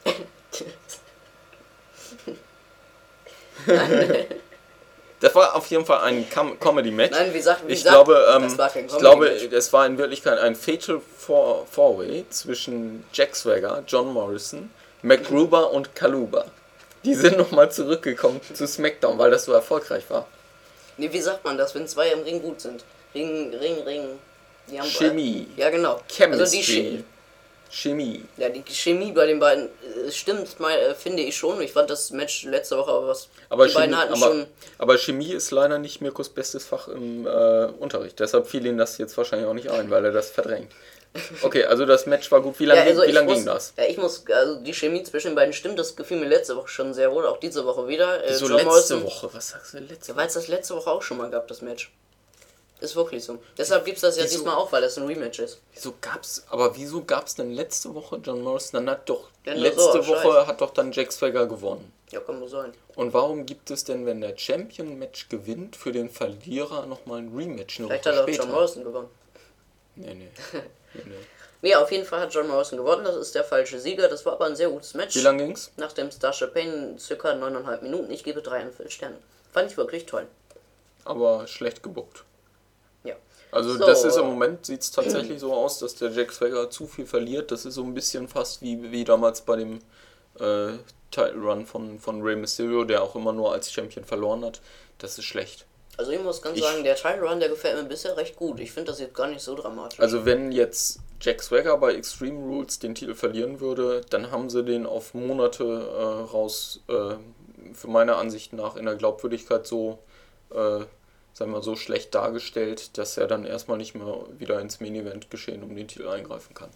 Das war auf jeden Fall ein Com Comedy-Match. Nein, wie sagt wie Ich sagt, glaube, ähm, das war kein ich glaube, Comedy-Match. es war in Wirklichkeit ein Fatal Four- Four-Way zwischen Jack Swagger, John Morrison, MacGruber und Kaluba. Die sind nochmal zurückgekommen zu SmackDown, weil das so erfolgreich war. Nee, wie sagt man das, wenn zwei im Ring gut sind? Ring, Ring, Ring. Die haben Chemie. Ja, genau. Chemistry. Also die Chemie. Chemie. Ja, die Chemie bei den beiden äh, stimmt, mal, äh, finde ich schon. Ich fand das Match letzte Woche aber was. Aber die Chemie, beiden hatten aber, schon. aber Chemie ist leider nicht Mirkos bestes Fach im äh, Unterricht. Deshalb fiel ihm das jetzt wahrscheinlich auch nicht ein, weil er das verdrängt. Okay, also das Match war gut. Wie lange Ja, also wie ich lang muss, ging das? Ja, ich muss, also die Chemie zwischen den beiden stimmt, das gefiel mir letzte Woche schon sehr wohl, auch diese Woche wieder. Äh, So John letzte Morrison- Woche, was sagst du letzte Ja, weil es das letzte Woche auch schon mal gab, das Match. Ist wirklich so. Deshalb gibt es das ja Wieso? diesmal auch, weil das ein Rematch ist. Wieso gab's, aber wieso gab's denn letzte Woche John Morrison? Dann hat doch, Ja, nur letzte so, Woche scheiße. hat doch dann Jack Swagger gewonnen. Ja, kann nur sein. Und warum gibt es denn, wenn der Champion-Match gewinnt, für den Verlierer nochmal ein Rematch eine Vielleicht Woche hat auch später? John Morrison gewonnen. Nee, nee. nee, nee. Nee, auf jeden Fall hat John Morrison gewonnen, das ist der falsche Sieger. Das war aber ein sehr gutes Match. Wie lang ging's? Nach dem Starship Pain circa neuneinhalb Minuten. Ich gebe dreieinviertel Sterne. Fand ich wirklich toll. Aber schlecht gebuckt. Ja. Also So. das ist im Moment, sieht es tatsächlich so aus, dass der Jack Swagger zu viel verliert. Das ist so ein bisschen fast wie, wie damals bei dem äh, Title Run von, von Rey Mysterio, der auch immer nur als Champion verloren hat. Das ist schlecht. Also ich muss ganz Ich- sagen, der Title Run, der gefällt mir bisher recht gut. Ich finde das jetzt gar nicht so dramatisch. Also wenn jetzt Jack Swagger bei Extreme Rules den Titel verlieren würde, dann haben sie den auf Monate äh, raus, äh, für meine Ansicht nach, in der Glaubwürdigkeit so, äh, sagen wir so schlecht dargestellt, dass er dann erstmal nicht mehr wieder ins Main Event geschehen um den Titel eingreifen kann.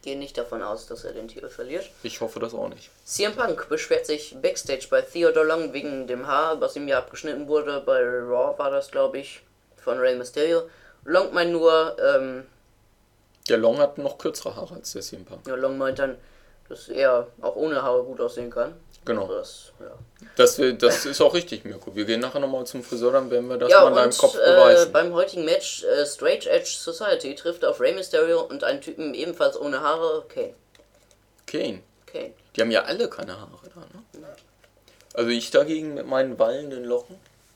gehe nicht davon aus, dass er den Titel verliert. Ich hoffe das auch nicht. C M Punk beschwert sich Backstage bei Theodore Long wegen dem Haar, was ihm ja abgeschnitten wurde. Bei Raw war das, glaube ich, von Rey Mysterio. Long meint nur, ähm... Der Long hat noch kürzere Haare als der C M Punk. Ja, Long meint dann, dass er auch ohne Haare gut aussehen kann. Genau. Das, ja. Das, das ist auch richtig, Mirko. Wir gehen nachher nochmal zum Friseur, dann werden wir das ja, mal in deinem und, Kopf äh, beweisen. beim heutigen Match, äh, Straight Edge Society trifft auf Rey Mysterio und einen Typen ebenfalls ohne Haare, Kane. Kane. Kane. Die haben ja alle keine Haare da, ne? Also ich dagegen mit meinen wallenden Locken.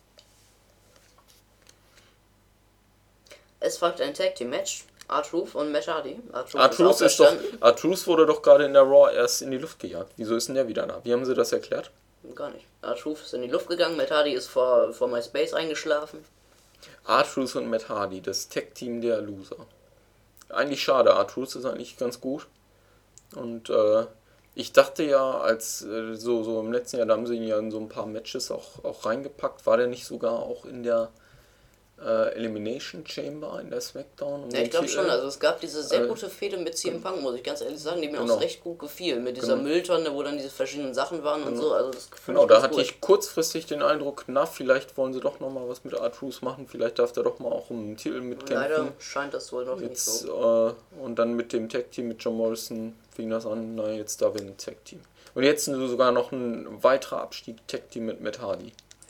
Es folgt ein Tag Team Match. R-Truth und Matt Hardy. R-Truth ist doch, R-Truth wurde doch gerade in der Raw erst in die Luft gejagt. Wieso ist denn der wieder da? Wie haben sie das erklärt? Gar nicht. R-Truth ist in die Luft gegangen, Matt Hardy ist vor, vor MySpace eingeschlafen. R-Truth und Matt Hardy, das Tag-Team der Loser. Eigentlich schade, R-Truth ist eigentlich ganz gut. Und äh, ich dachte ja, als äh, so, so im letzten Jahr, da haben sie ihn ja in so ein paar Matches auch, auch reingepackt. War der nicht sogar auch in der äh, Elimination Chamber in der Smackdown? Um Ja, ich glaube schon. Also es gab diese sehr äh, gute Fehde mit C M Punk, muss ich ganz ehrlich sagen, die mir genau. auch recht gut gefiel. Mit dieser Genau. Mülltonne, wo dann diese verschiedenen Sachen waren und so. Also das Genau, ich da ganz hatte gut. ich kurzfristig den Eindruck, na, vielleicht wollen sie doch nochmal was mit R-Truth machen. Vielleicht darf der doch mal auch um den Titel mitkämpfen. Leider scheint das wohl noch nicht Jetzt, so. äh, und dann mit dem Tag-Team mit John Morrison fing das an, na jetzt da wir ein Tag-Team. Und jetzt sogar noch ein weiterer Abstieg Tag-Team mit Matt Hardy.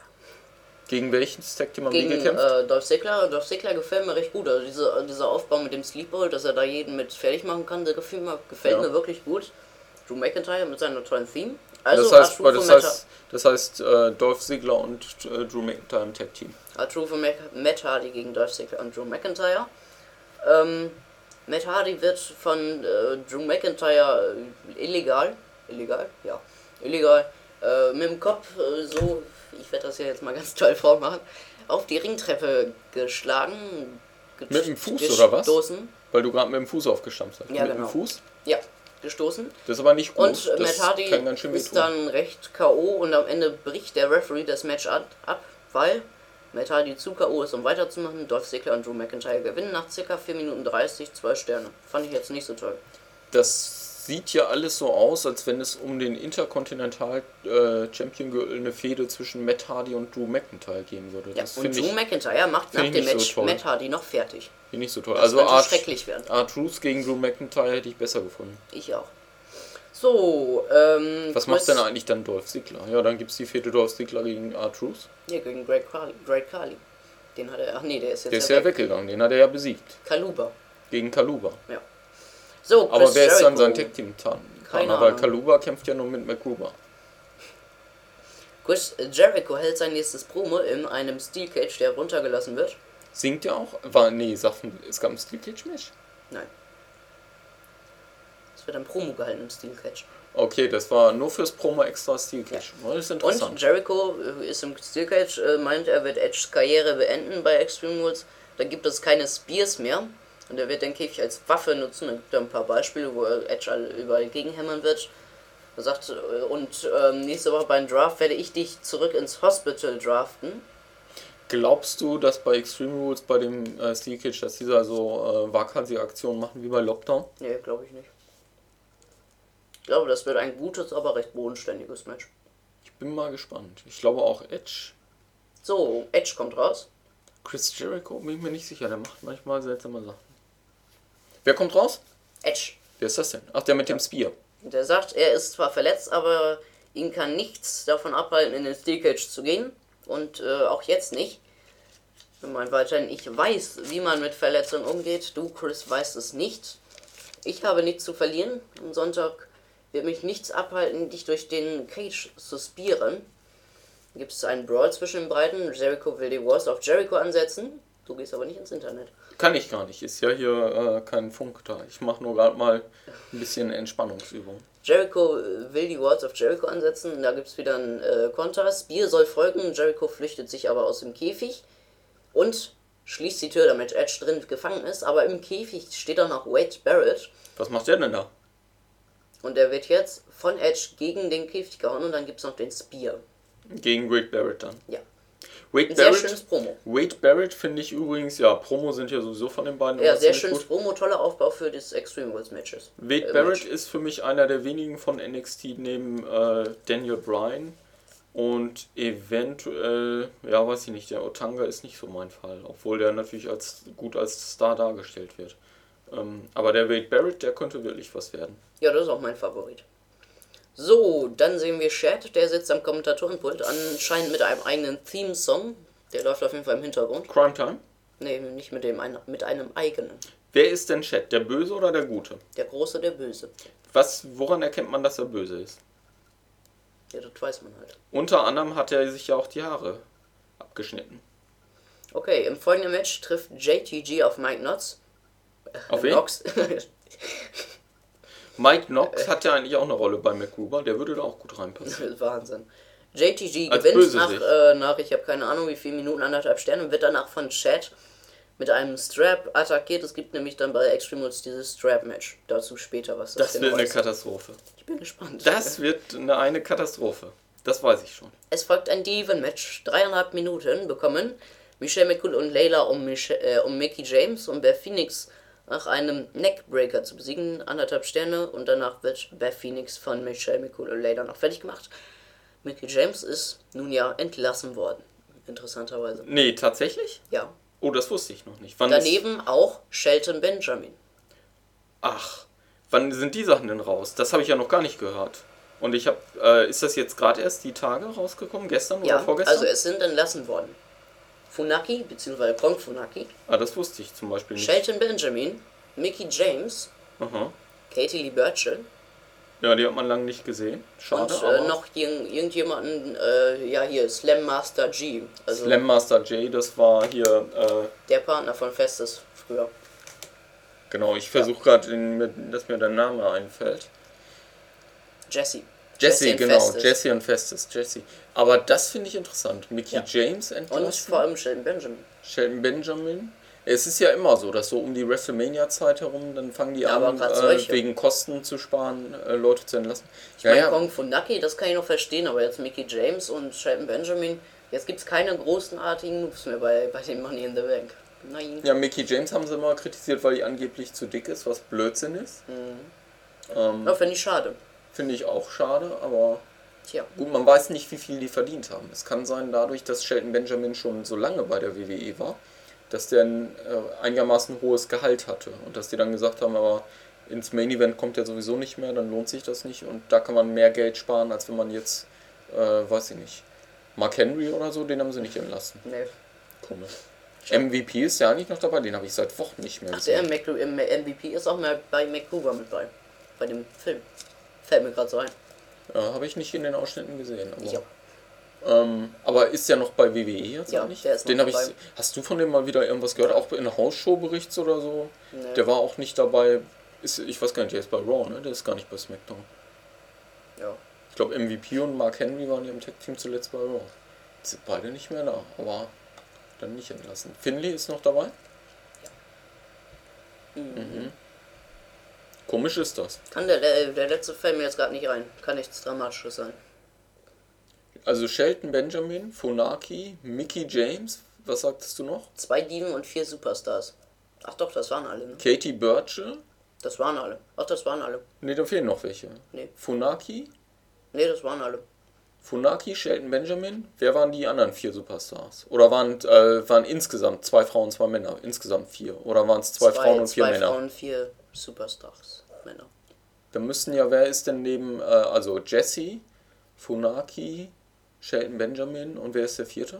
Gegen welches Tag-Team haben die Gegen gekämpft? äh, Dolph Ziggler. Dolph Ziggler gefällt mir recht gut. Also diese, dieser Aufbau mit dem Sleephold, dass er da jeden mit fertig machen kann, der gefällt mir, gefällt Ja. mir wirklich gut. Drew McIntyre mit seiner tollen Theme. Also das heißt, R-Truth das und Matt- heißt, das heißt äh, Dolph Ziggler und äh, Drew McIntyre im Tag-Team. R-Truth und Mac- Matt Hardy gegen Dolph Ziggler und Drew McIntyre. Ähm, Matt Hardy wird von äh, Drew McIntyre äh, illegal, illegal, ja, illegal, äh, mit dem Kopf äh, so, ich werde das ja jetzt mal ganz toll vormachen, auf die Ringtreppe geschlagen. ge- Mit dem Fuß oder was? Gestoßen. Weil du gerade mit dem Fuß aufgestampft hast. Ja, mit genau. dem Fuß? Ja, gestoßen. Das ist aber nicht gut. Und äh, das Matt Hardy kann ganz schön ist wehtun. dann recht K O und am Ende bricht der Referee das Match ab, ab weil Matt Hardy zu K O ist, um weiterzumachen. Dolph Ziggler und Drew McIntyre gewinnen nach ca. vier Minuten dreißig, zwei Sterne. Fand ich jetzt nicht so toll. Das sieht ja alles so aus, als wenn es um den Intercontinental äh, Champion Gürtel eine Fehde zwischen Matt Hardy und Drew McIntyre geben würde. Ja, Das und finde Drew ich, McIntyre macht nach find ich dem nicht so Match toll. Matt Hardy noch fertig. find ich so toll. Das Also könnte Art, schrecklich werden. R-Truth gegen Drew McIntyre hätte ich besser gefunden. Ich auch. So, ähm... Was Chris- macht denn eigentlich dann Dolph Ziggler? Ja, dann gibt es die Fehde Dolph Ziggler gegen R-Truth. Ja, gegen Great Khali. Great Khali. Den hat er... Ach nee, der ist jetzt Der ist ja ja weggegangen, den hat er ja besiegt. Kaluba. Gegen Kaluba. Ja. So, Chris Aber wer ist dann Jericho. sein Tag-Team-Partner? Keine Weil Ahnung. Kaluba kämpft ja nur mit McGruber. Chris Jericho hält sein nächstes Promo in einem Steel Cage, der runtergelassen wird. Singt er auch? War, nee, Sachen, es gab ein Steel Cage Match? Nein. Es wird ein Promo gehalten im Steel Cage. Okay, das war nur fürs Promo extra Steel Cage. Ja. Das ist interessant. Und Jericho äh, ist im Steel Cage, äh, meint, er wird Edges Karriere beenden bei Extreme Rules. Da gibt es keine Spears mehr. Und er wird den Käfig als Waffe nutzen. Da gibt es ein paar Beispiele, wo er Edge all- überall gegenhämmern wird. Er sagt, äh, und ähm, nächste Woche beim Draft werde ich dich zurück ins Hospital draften. Glaubst du, dass bei Extreme Rules, bei dem äh, Steel Cage, dass diese so äh, waghalsige Aktionen machen wie bei Lockdown? Nee, glaube ich nicht. Ich glaube, das wird ein gutes, aber recht bodenständiges Match. Ich bin mal gespannt. Ich glaube auch Edge. So, Edge kommt raus. Chris Jericho, bin ich mir nicht sicher. Der macht manchmal seltsame Sachen. Wer kommt raus? Edge. Wer ist das denn? Ach, der mit dem Spear. Der sagt, er ist zwar verletzt, aber ihn kann nichts davon abhalten, in den Steel Cage zu gehen. Und äh, auch jetzt nicht. Er meint weiterhin, ich weiß, wie man mit Verletzungen umgeht. Du, Chris, weißt es nicht. Ich habe nichts zu verlieren. Am Sonntag wird mich nichts abhalten, dich durch den Cage zu spieren. Gibt es einen Brawl zwischen den beiden. Jericho will die Wars auf Jericho ansetzen. Du gehst aber nicht ins Internet. Kann ich gar nicht. Ist ja hier äh, kein Funk da. Ich mache nur gerade mal ein bisschen Entspannungsübung. Jericho äh, will die Walls of Jericho ansetzen. Da gibt es wieder einen äh, Konter. Spear soll folgen. Jericho flüchtet sich aber aus dem Käfig und schließt die Tür, damit Edge drin gefangen ist. Aber im Käfig steht auch noch Wade Barrett. Was macht der denn da? Und der wird jetzt von Edge gegen den Käfig gehauen und dann gibt es noch den Spear. Gegen Wade Barrett dann. Ja. Wade Ein sehr Barrett, schönes Promo. Wade Barrett finde ich übrigens, ja, Promo sind ja sowieso von den beiden. Ja, immer sehr ziemlich schönes gut. Promo, toller Aufbau für das Extreme Rules Matches. Wade Äh, Barrett Match. ist für mich einer der wenigen von N X T neben äh, Daniel Bryan und eventuell, ja, weiß ich nicht, der Otanga ist nicht so mein Fall, obwohl der natürlich als gut als Star dargestellt wird. Ähm, aber der Wade Barrett, der könnte wirklich was werden. Ja, das ist auch mein Favorit. So, dann sehen wir Chad, der sitzt am Kommentatorenpult, anscheinend mit einem eigenen Theme-Song. Der läuft auf jeden Fall im Hintergrund. Crime Time? Nee, nicht mit dem, mit einem eigenen. Wer ist denn Chad, der Böse oder der Gute? Der Große, der Böse. Was, woran erkennt man, dass er böse ist? Ja, das weiß man halt. Unter anderem hat er sich ja auch die Haare abgeschnitten. Okay, im folgenden Match trifft J T G auf Mike Knox. Auf wen? Knox. Mike Knox hat ja eigentlich auch eine Rolle bei McGruber, der würde da auch gut reinpassen. Wahnsinn. J T G Als gewinnt nach, Bösewicht. äh, nach, ich habe keine Ahnung wie viele Minuten, anderthalb Sterne, und wird danach von Chad mit einem Strap attackiert. Es gibt nämlich dann bei Extreme Rules dieses Strap-Match. Dazu später was. Das wird eine ist. Katastrophe. Ich bin gespannt. Das wird eine, eine Katastrophe. Das weiß ich schon. Es folgt ein Diven-Match. Dreieinhalb Minuten bekommen Michelle McCool und Layla, um, Mich- äh, um Mickey James und Beth Phoenix nach einem Neckbreaker zu besiegen. Anderthalb Sterne, und danach wird Beth Phoenix von Michelle McCool und Layla noch fertig gemacht. Mickey James ist nun ja entlassen worden. Interessanterweise. Nee, tatsächlich? Ja. Oh, das wusste ich noch nicht. Wann Daneben ist, auch Shelton Benjamin. ach, wann sind die Sachen denn raus? Das habe ich ja noch gar nicht gehört. Und ich habe, äh, ist das jetzt gerade erst die Tage rausgekommen? Gestern Ja, oder vorgestern? also es sind entlassen worden. Funaki, beziehungsweise Kong Funaki, ah, das wusste ich zum Beispiel nicht. Shelton Benjamin, Mickey James, Aha. Katie Lee Burchill Ja, die hat man lange nicht gesehen. Schade, und äh, aber noch irgend, irgendjemanden, äh, ja hier, Slam Master G. Also Slam Master J, das war hier, äh, der Partner von Festus früher. genau, ich versuche gerade, dass mir der Name einfällt. Jesse. Jesse, und genau, Festus. Jesse und Festus, Jesse. Aber das finde ich interessant. Mickey Ja. James Und entlassen, vor allem Shelton Benjamin. Shelton Benjamin. Es ist ja immer so, dass so um die WrestleMania-Zeit herum, dann fangen die Ja, an, aber grad äh, solche. wegen Kosten zu sparen, äh, Leute zu entlassen. Ich Ja, meine, ja, Kong Funaki, das kann ich noch verstehen, aber jetzt Mickey James und Shelton Benjamin, jetzt gibt es keine großenartigen Moves mehr bei, bei den Money in the Bank. Nein. ja, Mickey James haben sie immer kritisiert, weil die angeblich zu dick ist, was Blödsinn ist. Mhm. Ähm, Ja, finde ich schade. Finde ich auch schade, aber Tja. gut, man weiß nicht, wie viel die verdient haben. Es kann sein, dadurch, dass Shelton Benjamin schon so lange bei der W W E war, dass der ein äh, einigermaßen hohes Gehalt hatte und dass die dann gesagt haben, aber ins Main Event kommt er sowieso nicht mehr, dann lohnt sich das nicht und da kann man mehr Geld sparen, als wenn man jetzt, äh, weiß ich nicht, Mark Henry oder so, den haben sie nicht entlassen. Nee. Komisch. M V P ist ja eigentlich noch dabei, den habe ich seit Wochen nicht mehr Ach, der gesehen. Mac- im M V P ist auch mal bei McGruber mit bei. Bei dem Film. Fällt mir gerade so ein. Ja, habe ich nicht in den Ausschnitten gesehen. Aber, Ja. ähm, aber ist ja noch bei W W E jetzt Ja, eigentlich? der ist noch Den habe ich. dabei. Hast du von dem mal wieder irgendwas gehört? Auch in Hausshow-Berichts oder so? Nee. Der war auch nicht dabei. Ist, ich weiß gar nicht, der ist bei Raw, ne? Der ist gar nicht bei SmackDown. Ja. Ich glaube, M V P und Mark Henry waren ja im Tag-Team zuletzt bei Raw. Die sind beide nicht mehr da, aber dann nicht entlassen. Finley ist noch dabei? Mhm. Mhm. Komisch ist das. Kann der, der, der letzte fällt mir jetzt gerade nicht rein. Kann nichts Dramatisches sein. Also Shelton Benjamin, Funaki, Mickey James, was sagtest du noch? Zwei Diven und vier Superstars. Ach doch, das waren alle, ne? Katie Burchill? Das waren alle. Ach, das waren alle. Ne, da fehlen noch welche. Nee. Funaki? Nee, das waren alle. Funaki, Shelton Benjamin? Wer waren die anderen vier Superstars? Oder waren, äh, waren insgesamt zwei Frauen, zwei Männer? Insgesamt vier? Oder waren es zwei, Frauen und vier zwei Männer? Frauen, vier Superstars. Männer. Da müssten ja, wer ist denn neben, äh, also Jesse, Funaki, Shelton Benjamin und wer ist der vierte?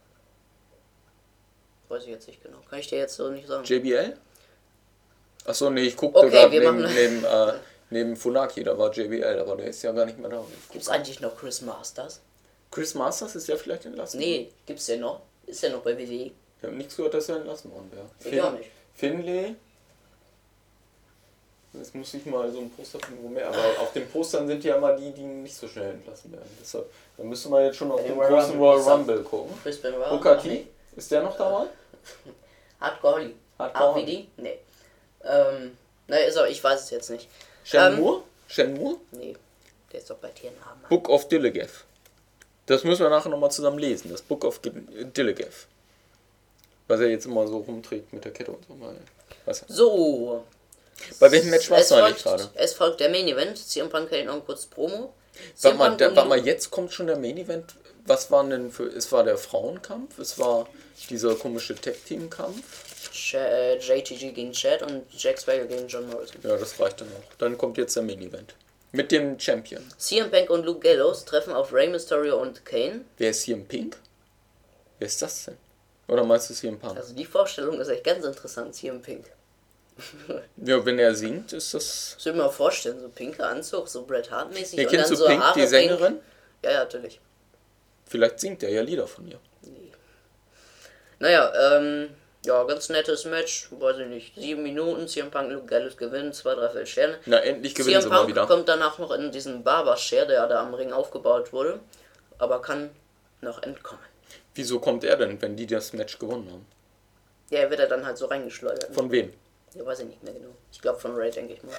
Weiß ich jetzt nicht genau. Kann ich dir jetzt so nicht sagen. J B L? Achso, nee, ich guckte Okay, gerade wir neben, machen- neben, äh, neben Funaki, da war J B L, aber der ist ja gar nicht mehr da. Gibt's eigentlich noch Chris Masters? Chris Masters ist ja vielleicht entlassen? Nee, gibt's den noch? Ist der noch bei W W E? Ich habe nichts gehört, dass er entlassen worden wäre. Ich auch nicht. Finlay. Jetzt muss ich mal so ein Poster finden, wo mehr. Aber auf den Postern sind ja immer die, die nicht so schnell entlassen werden. Deshalb, da müsste man jetzt schon auf Ja, den den großen Rumble Royal ist er. Rumble gucken. Chris Benoit? Booker Ach, T? nee. Ist der noch dabei? Hardcore Holly. Hardcore R V D? Nee. Ähm, ne, ist aber, ich weiß es jetzt nicht. Shen Ähm, Moore? Shen Moore? Nee, der ist doch bei T N A. Mann. Book of Dillegaff. Das müssen wir nachher nochmal zusammen lesen, das Book of Dilligev. Was er jetzt immer so rumträgt mit der Kette und so. Mal. Was? So. Bei welchem Match warst Es du eigentlich folgt, gerade? es folgt der Main Event. C M Punk hält noch ein kurzes Promo. Warte C M mal, Punk der, und warte mal, jetzt kommt schon der Main Event. Was waren denn für. Es war der Frauenkampf, es war dieser komische Tag-Team-Kampf. Ch- äh, J T G gegen Chad und Jack Swagger gegen John Morrison. Ja, das reicht dann auch. Dann kommt jetzt der Main Event. Mit dem Champion. C M Punk und Luke Gallows treffen auf Rey Mysterio und Kane. Wer ist hier im Pink? Wer ist das denn? Oder meinst du C M Punk? Also die Vorstellung ist echt ganz interessant, C M Punk. Ja, wenn er singt, ist das. Ich würde mir mal vorstellen, so pinker Anzug, so Bret Hart mäßig. Ja, und kennst dann du so Pink, Haare die Sängerin? Pink. Ja, ja, natürlich. Vielleicht singt er ja Lieder von ihr. Nee. Naja, ähm, ja, ganz nettes Match, weiß ich nicht. Sieben Minuten, C M Punk, Luke Gallows gewinnt, zwei, drei, vier Sterne. Na, endlich gewinnen C M sie mal Punk wieder. kommt danach noch in diesen Barber-Share, der da am Ring aufgebaut wurde, aber kann noch entkommen. Wieso kommt er denn, wenn die das Match gewonnen haben? Ja, er wird er dann halt so reingeschleudert. Von wem? Ja, weiß ich nicht mehr genau. Ich glaube von Ray, denke ich mal.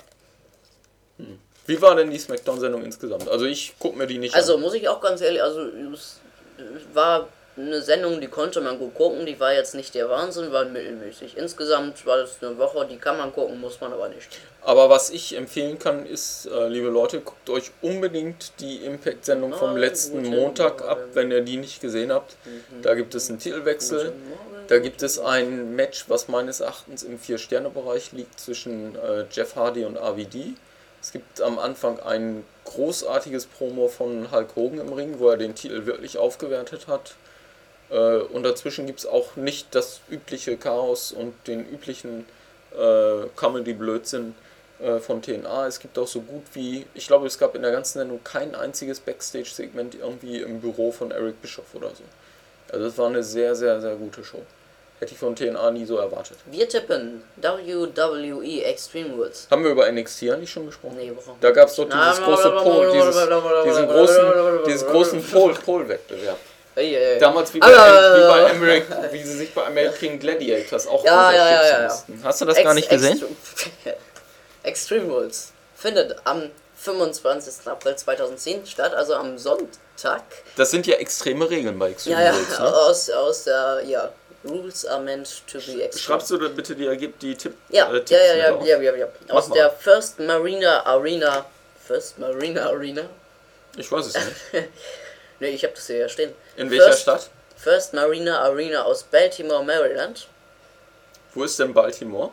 Wie war denn die Smackdown-Sendung insgesamt? Also ich guck mir die nicht Also an. muss ich auch ganz ehrlich, also es war eine Sendung, die konnte man gut gucken, die war jetzt nicht der Wahnsinn, war mittelmäßig. Insgesamt war es eine Woche, die kann man gucken, muss man aber nicht. Aber was ich empfehlen kann, ist, äh, liebe Leute, guckt euch unbedingt die Impact-Sendung vom Oh, letzten guten Montag ab, Morgen. wenn ihr die nicht gesehen habt. Mhm. Da gibt es einen Titelwechsel. Da gibt es ein Match, was meines Erachtens im vier-Sterne-Bereich liegt, zwischen äh, Jeff Hardy und R V D. Es gibt am Anfang ein großartiges Promo von Hulk Hogan im Ring, wo er den Titel wirklich aufgewertet hat. Äh, und dazwischen gibt es auch nicht das übliche Chaos und den üblichen äh, Comedy-Blödsinn äh, von T N A. Es gibt auch so gut wie, ich glaube, es gab in der ganzen Sendung kein einziges Backstage-Segment irgendwie im Büro von Eric Bischoff oder so. Also es war eine sehr, sehr, sehr gute Show. Hätte ich von T N A nie so erwartet. Wir tippen W W E Extreme Rules. Haben wir über N X T eigentlich schon gesprochen? Nee, warum? Da gab es doch dieses große Pole, dieses, diesen großen, dieses großen Pole, Pole-Wettbewerb. Hey, hey, hey. Damals wie bei, Ah, wie bei American, wie sie sich bei American Gladiators auch Ja, ja, ja, ja, ja. mussten. Hast du das gar nicht gesehen? Extreme, Extreme Rules findet am fünfundzwanzigsten April zweitausendzehn statt, also am Sonntag. Das sind ja extreme Regeln bei Extreme Ja, ja, Rules, ne? aus, aus der, ja, Rules are meant to be extreme. Schreibst du da bitte die, Ergeb- die Tipp, Ja, äh, Tipps ja, ja, mit ja, auf? ja, ja, ja. Aus Mach der mal. First Marina Arena. First Marina Arena? Ich weiß es nicht. Ne, ich hab das hier ja stehen. In welcher First, Stadt? First Marina Arena aus Baltimore, Maryland. Wo ist denn Baltimore?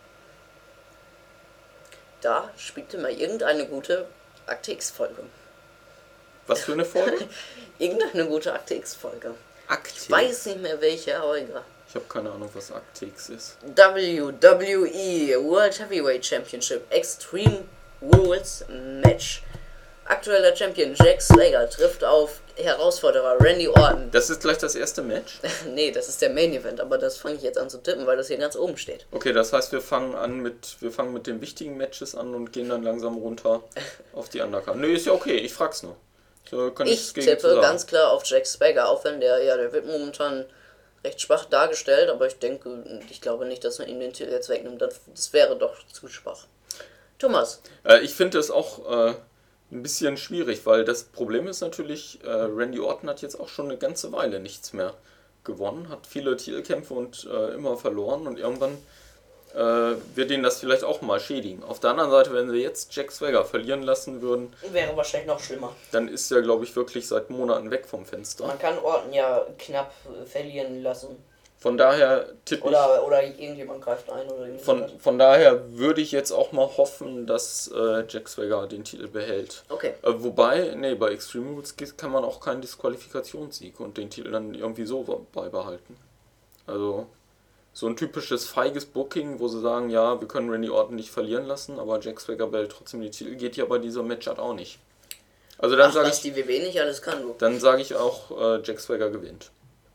Da spielte mal irgendeine gute Akte X-Folge. Was für eine Folge? Irgendeine gute Akte X-Folge. Actix. Ich weiß nicht mehr welche, aber egal. Ich habe keine Ahnung, was Actix ist. W W E World Heavyweight Championship Extreme Rules Match. Aktueller Champion Jack Slater trifft auf Herausforderer Randy Orton. Das ist gleich das erste Match? Nee, das ist der Main Event, aber das fange ich jetzt an zu tippen, weil das hier ganz oben steht. Okay, das heißt, wir fangen an mit wir fangen mit den wichtigen Matches an und gehen dann langsam runter auf die Undercard. Nö, ist ja okay, ich frag's nur. So kann Ich nichts gegen zu tippe sagen. ganz klar auf Jack Swagger, auch wenn der, ja, der wird momentan recht schwach dargestellt, aber ich denke, ich glaube nicht, dass man ihm den Titel jetzt wegnimmt. Das, das wäre doch zu schwach. Thomas. Äh, ich finde es auch äh, ein bisschen schwierig, weil das Problem ist natürlich, äh, Randy Orton hat jetzt auch schon eine ganze Weile nichts mehr gewonnen, hat viele Titelkämpfe und äh, immer verloren und irgendwann äh, wird ihn das vielleicht auch mal schädigen. Auf der anderen Seite, wenn wir jetzt Jack Swagger verlieren lassen würden, Wäre wahrscheinlich noch schlimmer. dann ist er, glaube ich, wirklich seit Monaten weg vom Fenster. Man kann Orton ja knapp äh, verlieren lassen. Von daher tippe ich, Oder, oder irgendjemand greift ein oder irgendwie von, sowas. von daher würde ich jetzt auch mal hoffen, dass äh, Jack Swagger den Titel behält. Okay. Äh, wobei, nee, bei Extreme Rules geht- kann man auch keinen Disqualifikationssieg und den Titel dann irgendwie so beibehalten. Also so ein typisches feiges Booking, wo sie sagen, ja, wir können Randy Orton nicht verlieren lassen, aber Jack Swagger behält trotzdem den Titel, geht ja bei dieser Matchart auch nicht. Also dann Ach, sage was ich, die W W E nicht alles kann, du. dann sage ich auch, äh, Jack Swagger gewinnt.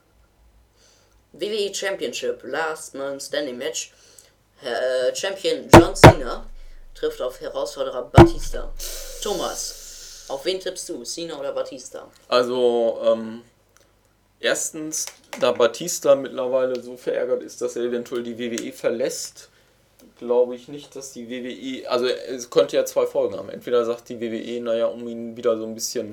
W W E Championship, Last Man Standing Match. Herr, äh, Champion John Cena trifft auf Herausforderer Batista. Thomas, auf wen tippst du? Cena oder Batista? Also, ähm, erstens, da Batista mittlerweile so verärgert ist, dass er eventuell die W W E verlässt, glaube ich nicht, dass die W W E, also es könnte ja zwei Folgen haben. Entweder sagt die W W E, naja, um ihn wieder so ein bisschen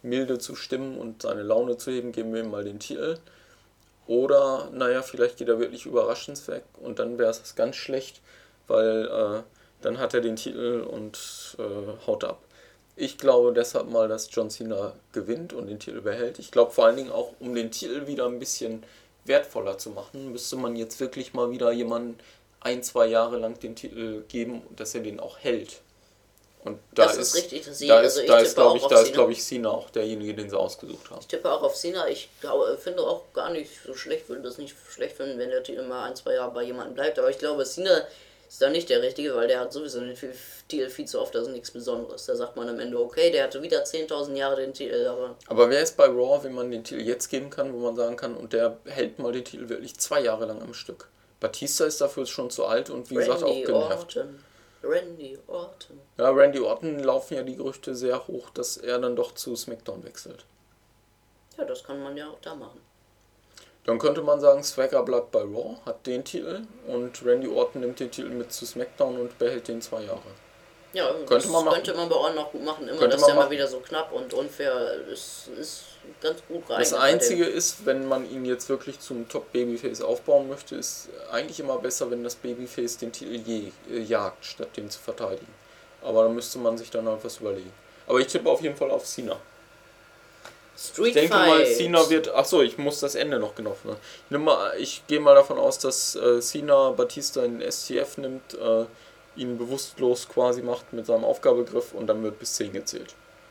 milde zu stimmen und seine Laune zu heben, geben wir ihm mal den Titel. Oder, naja, vielleicht geht er wirklich überraschend weg und dann wäre es ganz schlecht, weil äh, dann hat er den Titel und äh, haut ab. Ich glaube deshalb mal, dass John Cena gewinnt und den Titel behält. Ich glaube vor allen Dingen auch, um den Titel wieder ein bisschen wertvoller zu machen, müsste man jetzt wirklich mal wieder jemanden ein, zwei Jahre lang den Titel geben, dass er den auch hält. Und da das ist, ist richtig, das da also ist, ich da ist tippe glaube auch ich, auf da ist, Cena. glaube ich, Cena auch derjenige, den sie ausgesucht haben. Ich tippe auch auf Cena. Ich glaube, finde auch gar nicht so schlecht, würde das nicht schlecht finden, wenn der Titel mal ein, zwei Jahre bei jemandem bleibt. Aber ich glaube, Cena ist da nicht der Richtige, weil der hat sowieso den Titel viel zu oft, das ist nichts Besonderes. Da sagt man am Ende, okay, der hatte wieder zehntausend Jahre den Titel, aber... Aber wer ist bei Raw, wenn man den Titel jetzt geben kann, wo man sagen kann, und der hält mal den Titel wirklich zwei Jahre lang am Stück? Batista ist dafür schon zu alt und wie gesagt auch Randy genervt. Orton. Randy Orton. Ja, Randy Orton laufen ja die Gerüchte sehr hoch, dass er dann doch zu SmackDown wechselt. Ja, das kann man ja auch da machen. Dann könnte man sagen, Swagger bleibt bei Raw, hat den Titel und Randy Orton nimmt den Titel mit zu SmackDown und behält den zwei Jahre. Ja, Könnte das man machen. könnte man bei Orton noch gut machen. Immer, Könnte dass man der mal machen. wieder so knapp und unfair ist, ist ganz gut rein. Das Einzige ist, wenn man ihn jetzt wirklich zum Top-Babyface aufbauen möchte, ist eigentlich immer besser, wenn das Babyface den Titel je, äh, jagt, statt den zu verteidigen. Aber da müsste man sich dann halt was überlegen. Aber ich tippe auf jeden Fall auf Cena. Street Ich denke Fight. mal, Cena wird... Achso, ich muss das Ende noch genau finden. Ich, nehm mal, ich gehe mal davon aus, dass äh, Cena Batista in den S T F nimmt, äh, ihn bewusstlos quasi macht mit seinem Aufgabegriff und dann wird bis zehn gezählt.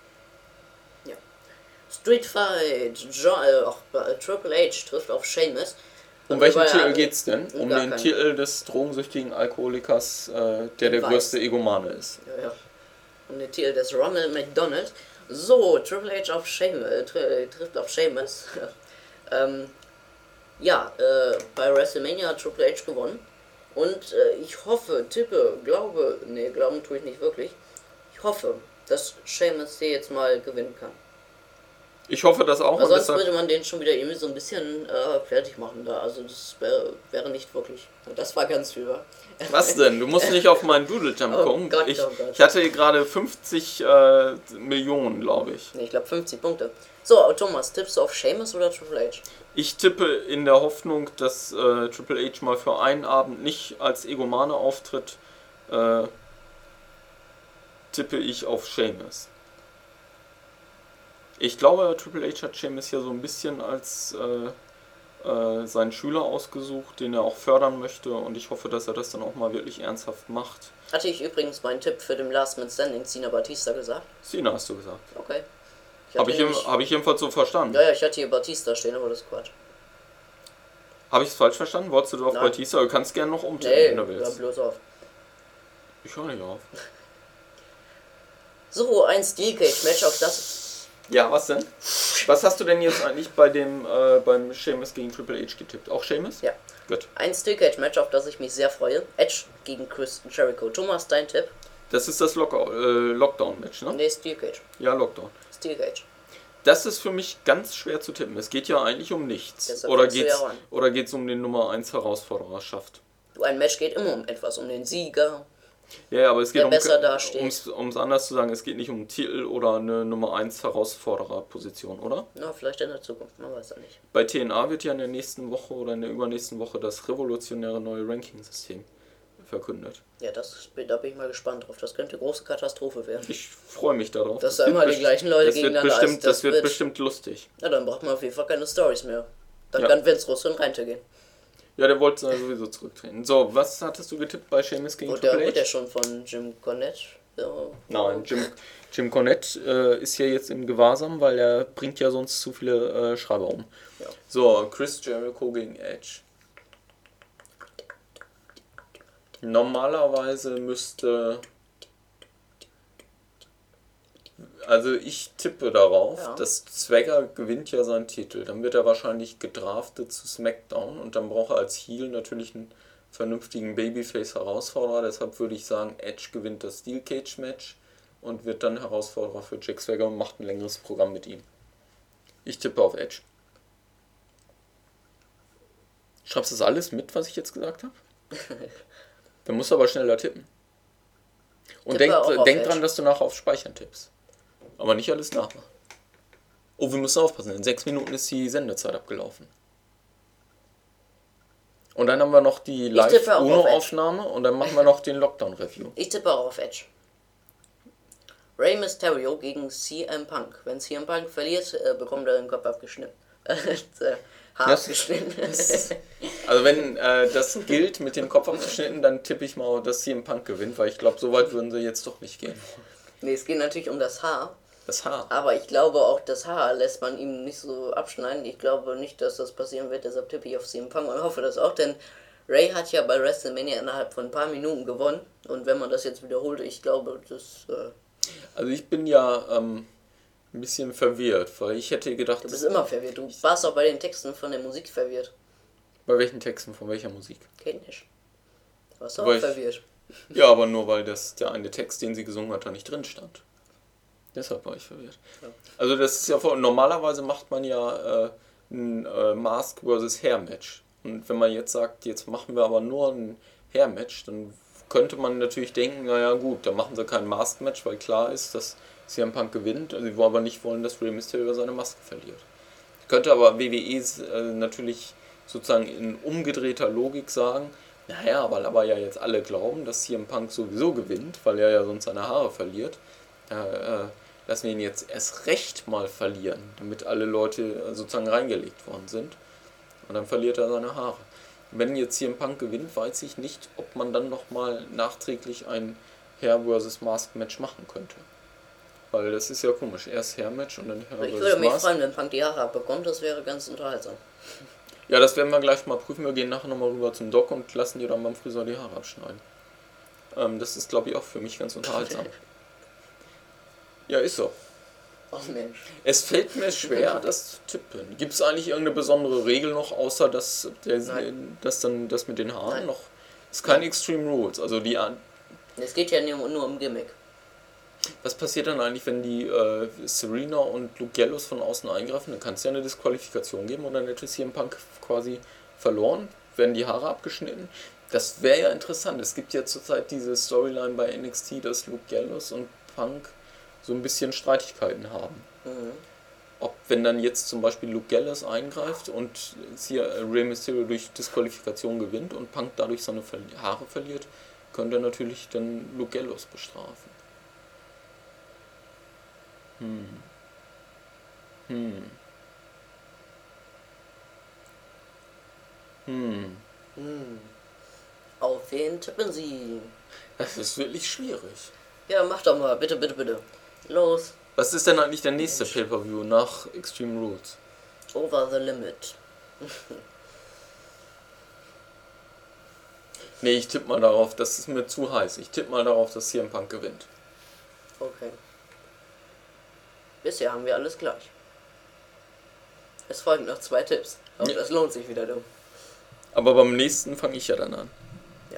Street Fight. Jo äh, auch, äh, Triple H trifft auf Sheamus. Um welchen Wobei, Titel äh, geht's denn? Um gar den keinen. Titel des drogensüchtigen Alkoholikers, äh, der der Weiß. größte Egomane ist. Ja, ja. Um den Titel des Ronald McDonald. So, Triple H auf Sheamus, äh, tri trifft auf Sheamus. ähm, ja, äh, bei WrestleMania hat Triple H gewonnen. Und äh, ich hoffe, tippe, glaube, nee, glauben tue ich nicht wirklich. Ich hoffe, dass Sheamus hier jetzt mal gewinnen kann. Ich hoffe das auch. Weil Und sonst deshalb, würde man den schon wieder irgendwie so ein bisschen äh, fertig machen da. Also das wär, wäre nicht wirklich. Das war ganz über. was denn? Du musst nicht auf meinen Doodle-Jump Oh gucken. Gott, ich, oh Gott. ich hatte hier gerade fünfzig äh, Millionen, glaube ich. Nee, ich glaube fünfzig Punkte. So, Thomas, tippst du auf Sheamus oder Triple H? Ich tippe in der Hoffnung, dass äh, Triple H mal für einen Abend nicht als Egomane auftritt, äh, tippe ich auf Sheamus. Ich glaube, Triple H hat Sheamus ja so ein bisschen als äh, äh, seinen Schüler ausgesucht, den er auch fördern möchte und ich hoffe, dass er das dann auch mal wirklich ernsthaft macht. Hatte ich übrigens meinen Tipp für den Last Man Standing, Cena Batista, gesagt? Cena hast du gesagt. Okay. Habe hatte ich, jem- nämlich- hab ich jedenfalls so verstanden. Ja, ja, ich hatte hier Batista stehen, aber das ist Quatsch. Habe ich es falsch verstanden? Wolltest du auf Nein. Batista? Du kannst gerne noch umtippen, Nee, wenn du hör willst. bloß auf. Ich höre nicht auf. So, ein Steel Cage Match, auf das... Ja, was denn? Was hast du denn jetzt eigentlich bei dem äh, beim Sheamus gegen Triple H getippt? Auch Sheamus? Ja. Gut. Ein Steel Cage Match, auf das ich mich sehr freue. Edge gegen Chris Jericho. Thomas, dein Tipp? Das ist das Lock äh, Lockdown-Match, ne? Nee, Steel Cage. Ja, Lockdown. Steel Cage. Das ist für mich ganz schwer zu tippen. Es geht ja eigentlich um nichts. Deshalb Oder fängst du geht's, ja ran. oder geht's um den Nummer eins Herausfordererschaft? Du, ein Match geht immer um etwas, um den Sieger. Ja, ja, aber es geht Wer um, besser dasteht. ums, ums anders zu sagen, es geht nicht um einen Titel oder eine Nummer eins Herausfordererposition, oder? Na, vielleicht in der Zukunft, man weiß ja nicht. Bei T N A wird ja in der nächsten Woche oder in der übernächsten Woche das revolutionäre neue Ranking-System verkündet. Ja, das, da bin ich mal gespannt drauf. Das könnte große Katastrophe werden. Ich freue mich darauf. Dass da wird immer die best- gleichen Leute das wird gegeneinander bestimmt, ist, das Das wird wird- bestimmt lustig. Na, dann braucht man auf jeden Fall keine Stories mehr. Dann Ja. kann Vince Russo in Rente gehen. Ja, der wollte sowieso zurücktreten. So, was hattest du getippt bei Sheamus gegen Und der Triple wird ja H? schon von Jim Cornette. Ja. Nein, Jim, Jim Cornette äh, ist ja jetzt im Gewahrsam, weil er bringt ja sonst zu viele äh, Schreiber um. Ja. So, Chris Jericho gegen Edge. Normalerweise müsste... Also ich tippe darauf, Ja. dass Swagger gewinnt ja seinen Titel. Dann wird er wahrscheinlich gedraftet zu SmackDown und dann braucht er als Heel natürlich einen vernünftigen Babyface-Herausforderer. Deshalb würde ich sagen, Edge gewinnt das Steel Cage Match und wird dann Herausforderer für Jack Swagger und macht ein längeres Programm mit ihm. Ich tippe auf Edge. Schreibst du das alles mit, was ich jetzt gesagt habe? Dann musst du aber schneller tippen. Und Tippe denk, auch auf denk Edge. dran, dass du nachher auf Speichern tippst. Aber nicht alles nachmachen. Oh, wir müssen aufpassen, in sechs Minuten ist die Sendezeit abgelaufen. Und dann haben wir noch die Live-Uno-Aufnahme und dann machen wir noch den Lockdown-Review. Ich tippe auch auf Edge. Rey Mysterio gegen C M Punk. Wenn C M Punk verliert, äh, bekommt er den Kopf abgeschnitten. äh, Haar Das- abgeschnitten. das- Also wenn äh, das gilt mit dem Kopf abgeschnitten, dann tippe ich mal, dass C M Punk gewinnt, weil ich glaube, so weit würden sie jetzt doch nicht gehen. Nee, es geht natürlich um das Haar. Das Haar. Aber ich glaube, auch das Haar lässt man ihm nicht so abschneiden. Ich glaube nicht, dass das passieren wird. Deshalb tippe ich auf C M Punk und hoffe das auch. Denn Ray hat ja bei WrestleMania innerhalb von ein paar Minuten gewonnen. Und wenn man das jetzt wiederholt, ich glaube, das... Äh, Also ich bin ja ähm, ein bisschen verwirrt, weil ich hätte gedacht... du bist immer verwirrt. Du warst auch bei den Texten von der Musik verwirrt. Bei welchen Texten, von welcher Musik? Kennt nicht. Du warst Weil auch ich- verwirrt. Ja, aber nur weil das der eine Text, den sie gesungen hat, da nicht drin stand. Deshalb war ich verwirrt. Ja. Also das ist ja vor, normalerweise macht man ja äh, ein äh, Mask versus Hair Match. Und wenn man jetzt sagt, jetzt machen wir aber nur ein Hair Match, dann könnte man natürlich denken, naja gut, dann machen sie kein Mask Match, weil klar ist, dass C M Punk gewinnt. Also sie wollen aber nicht wollen, dass Rey Mysterio seine Maske verliert. Könnte aber W W E äh, natürlich sozusagen in umgedrehter Logik sagen, naja, weil aber ja jetzt alle glauben, dass C M Punk sowieso gewinnt, weil er ja sonst seine Haare verliert, äh, äh, lassen wir ihn jetzt erst recht mal verlieren, damit alle Leute äh, sozusagen reingelegt worden sind. Und dann verliert er seine Haare. Wenn jetzt C M Punk gewinnt, weiß ich nicht, ob man dann nochmal nachträglich ein Hair versus Mask Match machen könnte. Weil das ist ja komisch. Erst Hair Match und dann Hair Ich versus würde mich Mask. freuen, wenn Punk die Haare abbekommt. Das wäre ganz unterhaltsam. Ja, das werden wir gleich mal prüfen. Wir gehen nachher nochmal rüber zum Doc und lassen dir dann beim Friseur die Haare abschneiden. Ähm, das ist, glaube ich, auch für mich ganz unterhaltsam. Ja, ist so. Oh Mensch. Es fällt mir schwer, das zu tippen. Gibt es eigentlich irgendeine besondere Regel noch, außer dass, der, Nein. dass dann das mit den Haaren Nein. noch... Ist kein Extreme Rules. Also die... an- Es geht ja nur, nur um Gimmick. Was passiert dann eigentlich, wenn die äh, Serena und Luke Gallows von außen eingreifen? Dann kann es ja eine Disqualifikation geben und dann hätte C M Punk quasi verloren. Werden die Haare abgeschnitten? Das wäre ja interessant. Es gibt ja zurzeit diese Storyline bei N X T, dass Luke Gallows und Punk so ein bisschen Streitigkeiten haben. Mhm. Ob, wenn dann jetzt zum Beispiel Luke Gallows eingreift und hier Rey Mysterio durch Disqualifikation gewinnt und Punk dadurch seine Verli- Haare verliert, könnte er natürlich dann Luke Gallows bestrafen. Hm. Hm. Hm. Hm. Auf wen tippen Sie? Das ist wirklich schwierig. Ja, mach doch mal. Bitte, bitte, bitte. Los. Was ist denn eigentlich der nächste Pay-Per-View nach Extreme Rules? Over the Limit. Nee, ich tippe mal darauf, das ist mir zu heiß. Ich tippe mal darauf, dass C M Punk gewinnt. Okay. Bisher haben wir alles gleich. Es folgen noch zwei Tipps. Und Ja. das lohnt sich wieder, du. Aber beim nächsten fange ich ja dann an. Ja.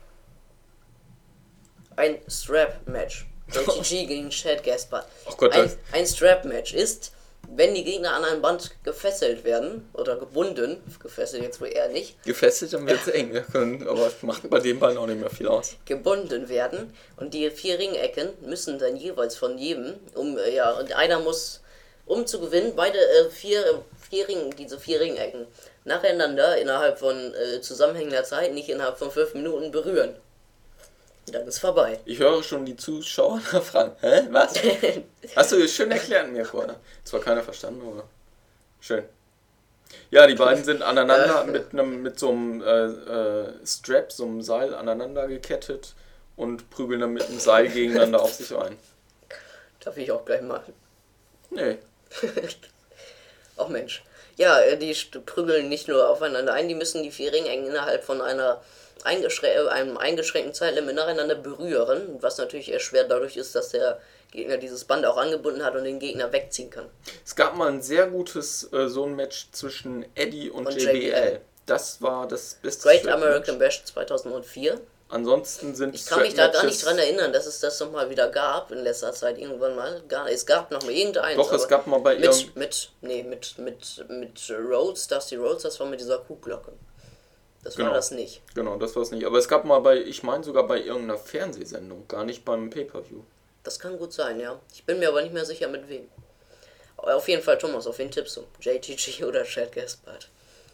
Ein Strap-Match. J T G gegen Chad Gaspard. Ach Gott, Ein, das- ein Strap-Match ist, wenn die Gegner an ein Band gefesselt werden, oder gebunden, gefesselt jetzt wohl eher nicht, Gefesselt dann wird es eng, wir können, aber macht bei den beiden auch nicht mehr viel aus. gebunden werden und die vier Ringecken müssen dann jeweils von jedem, um, äh, ja, und einer muss, um zu gewinnen, beide äh, vier, äh, vier Ring, diese vier Ringecken nacheinander innerhalb von äh, zusammenhängender Zeit, nicht innerhalb von fünf Minuten berühren. Dann ist vorbei. Ich höre schon die Zuschauer fragen, hä, was? Hast du schön erklärt mir vorher. Zwar keiner verstanden, aber schön. Ja, die beiden sind aneinander mit einem mit so einem äh, äh, Strap, so einem Seil aneinander gekettet und prügeln dann mit dem Seil gegeneinander auf sich ein. Darf ich auch gleich machen. Nee. Ach Mensch. Ja, äh, die st- prügeln nicht nur aufeinander ein, die müssen die vier Ringecken innerhalb von einer eingeschrä äh, einem eingeschränkten Zeitlimit nacheinander berühren, was natürlich erschwert dadurch ist, dass der Gegner dieses Band auch angebunden hat und den Gegner wegziehen kann. Es gab mal ein sehr gutes äh, so ein Match zwischen Eddie und, Und J B L. J B L. Das war das beste Great Strap-Match. American Bash zweitausendvier. Ansonsten sind Ich kann mich da gar nicht Strap-Matches- dran erinnern, dass es das nochmal wieder gab in letzter Zeit irgendwann mal. Gar, es gab noch mal irgendeins. Doch, es aber gab mal bei ihrem... mit, mit, nee, mit, mit, mit Rhodes, Dusty Rhodes, das war mit dieser Kuhglocke. Das Genau. war das nicht. Genau, das war es nicht. Aber es gab mal bei, ich meine sogar bei irgendeiner Fernsehsendung, gar nicht beim Pay-Per-View. Das kann gut sein, ja. Ich bin mir aber nicht mehr sicher mit wem. auf jeden Fall, Thomas, auf wen tippst du? J T G oder Chad Gaspard?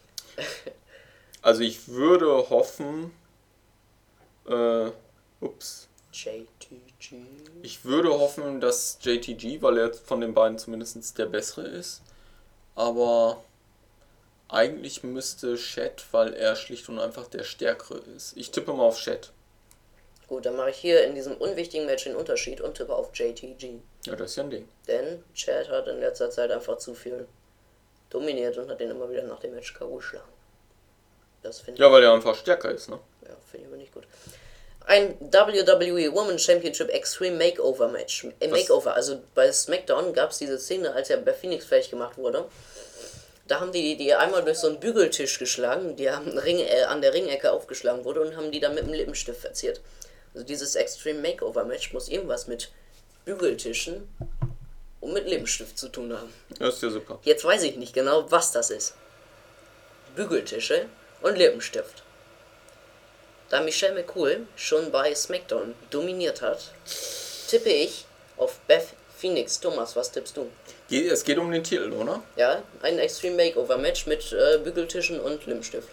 Also ich würde hoffen, äh, ups. J T G. Ich würde hoffen, dass J T G, weil er von den beiden zumindest der bessere ist. Aber eigentlich müsste Chad, weil er schlicht und einfach der Stärkere ist. Ich tippe mal auf Chad. Gut, dann mache ich hier in diesem unwichtigen Match den Unterschied und tippe auf J T G. Ja, das ist ja ein Ding. Denn Chad hat in letzter Zeit einfach zu viel dominiert und hat den immer wieder nach dem Match K O geschlagen. Das finde ich. Ja, weil er einfach stärker ist, ne? Ja, finde ich aber nicht gut. Ein W W E Women's Championship Extreme Makeover Match. Äh, Makeover, also bei SmackDown gab es diese Szene, als er bei Phoenix fertig gemacht wurde. Da haben die die einmal durch so einen Bügeltisch geschlagen, die haben Ring, äh, an der Ringecke aufgeschlagen wurde und haben die dann mit dem Lippenstift verziert. Also dieses Extreme Makeover Match muss irgendwas mit Bügeltischen und mit Lippenstift zu tun haben. Das ist ja super. Jetzt weiß ich nicht genau, was das ist. Bügeltische und Lippenstift. Da Michelle McCool schon bei SmackDown dominiert hat, tippe ich auf Beth Phoenix. Thomas, was tippst du? Es geht um den Titel, oder? Ja, ein Extreme Makeover Match mit äh, Bügeltischen und Lippenstift.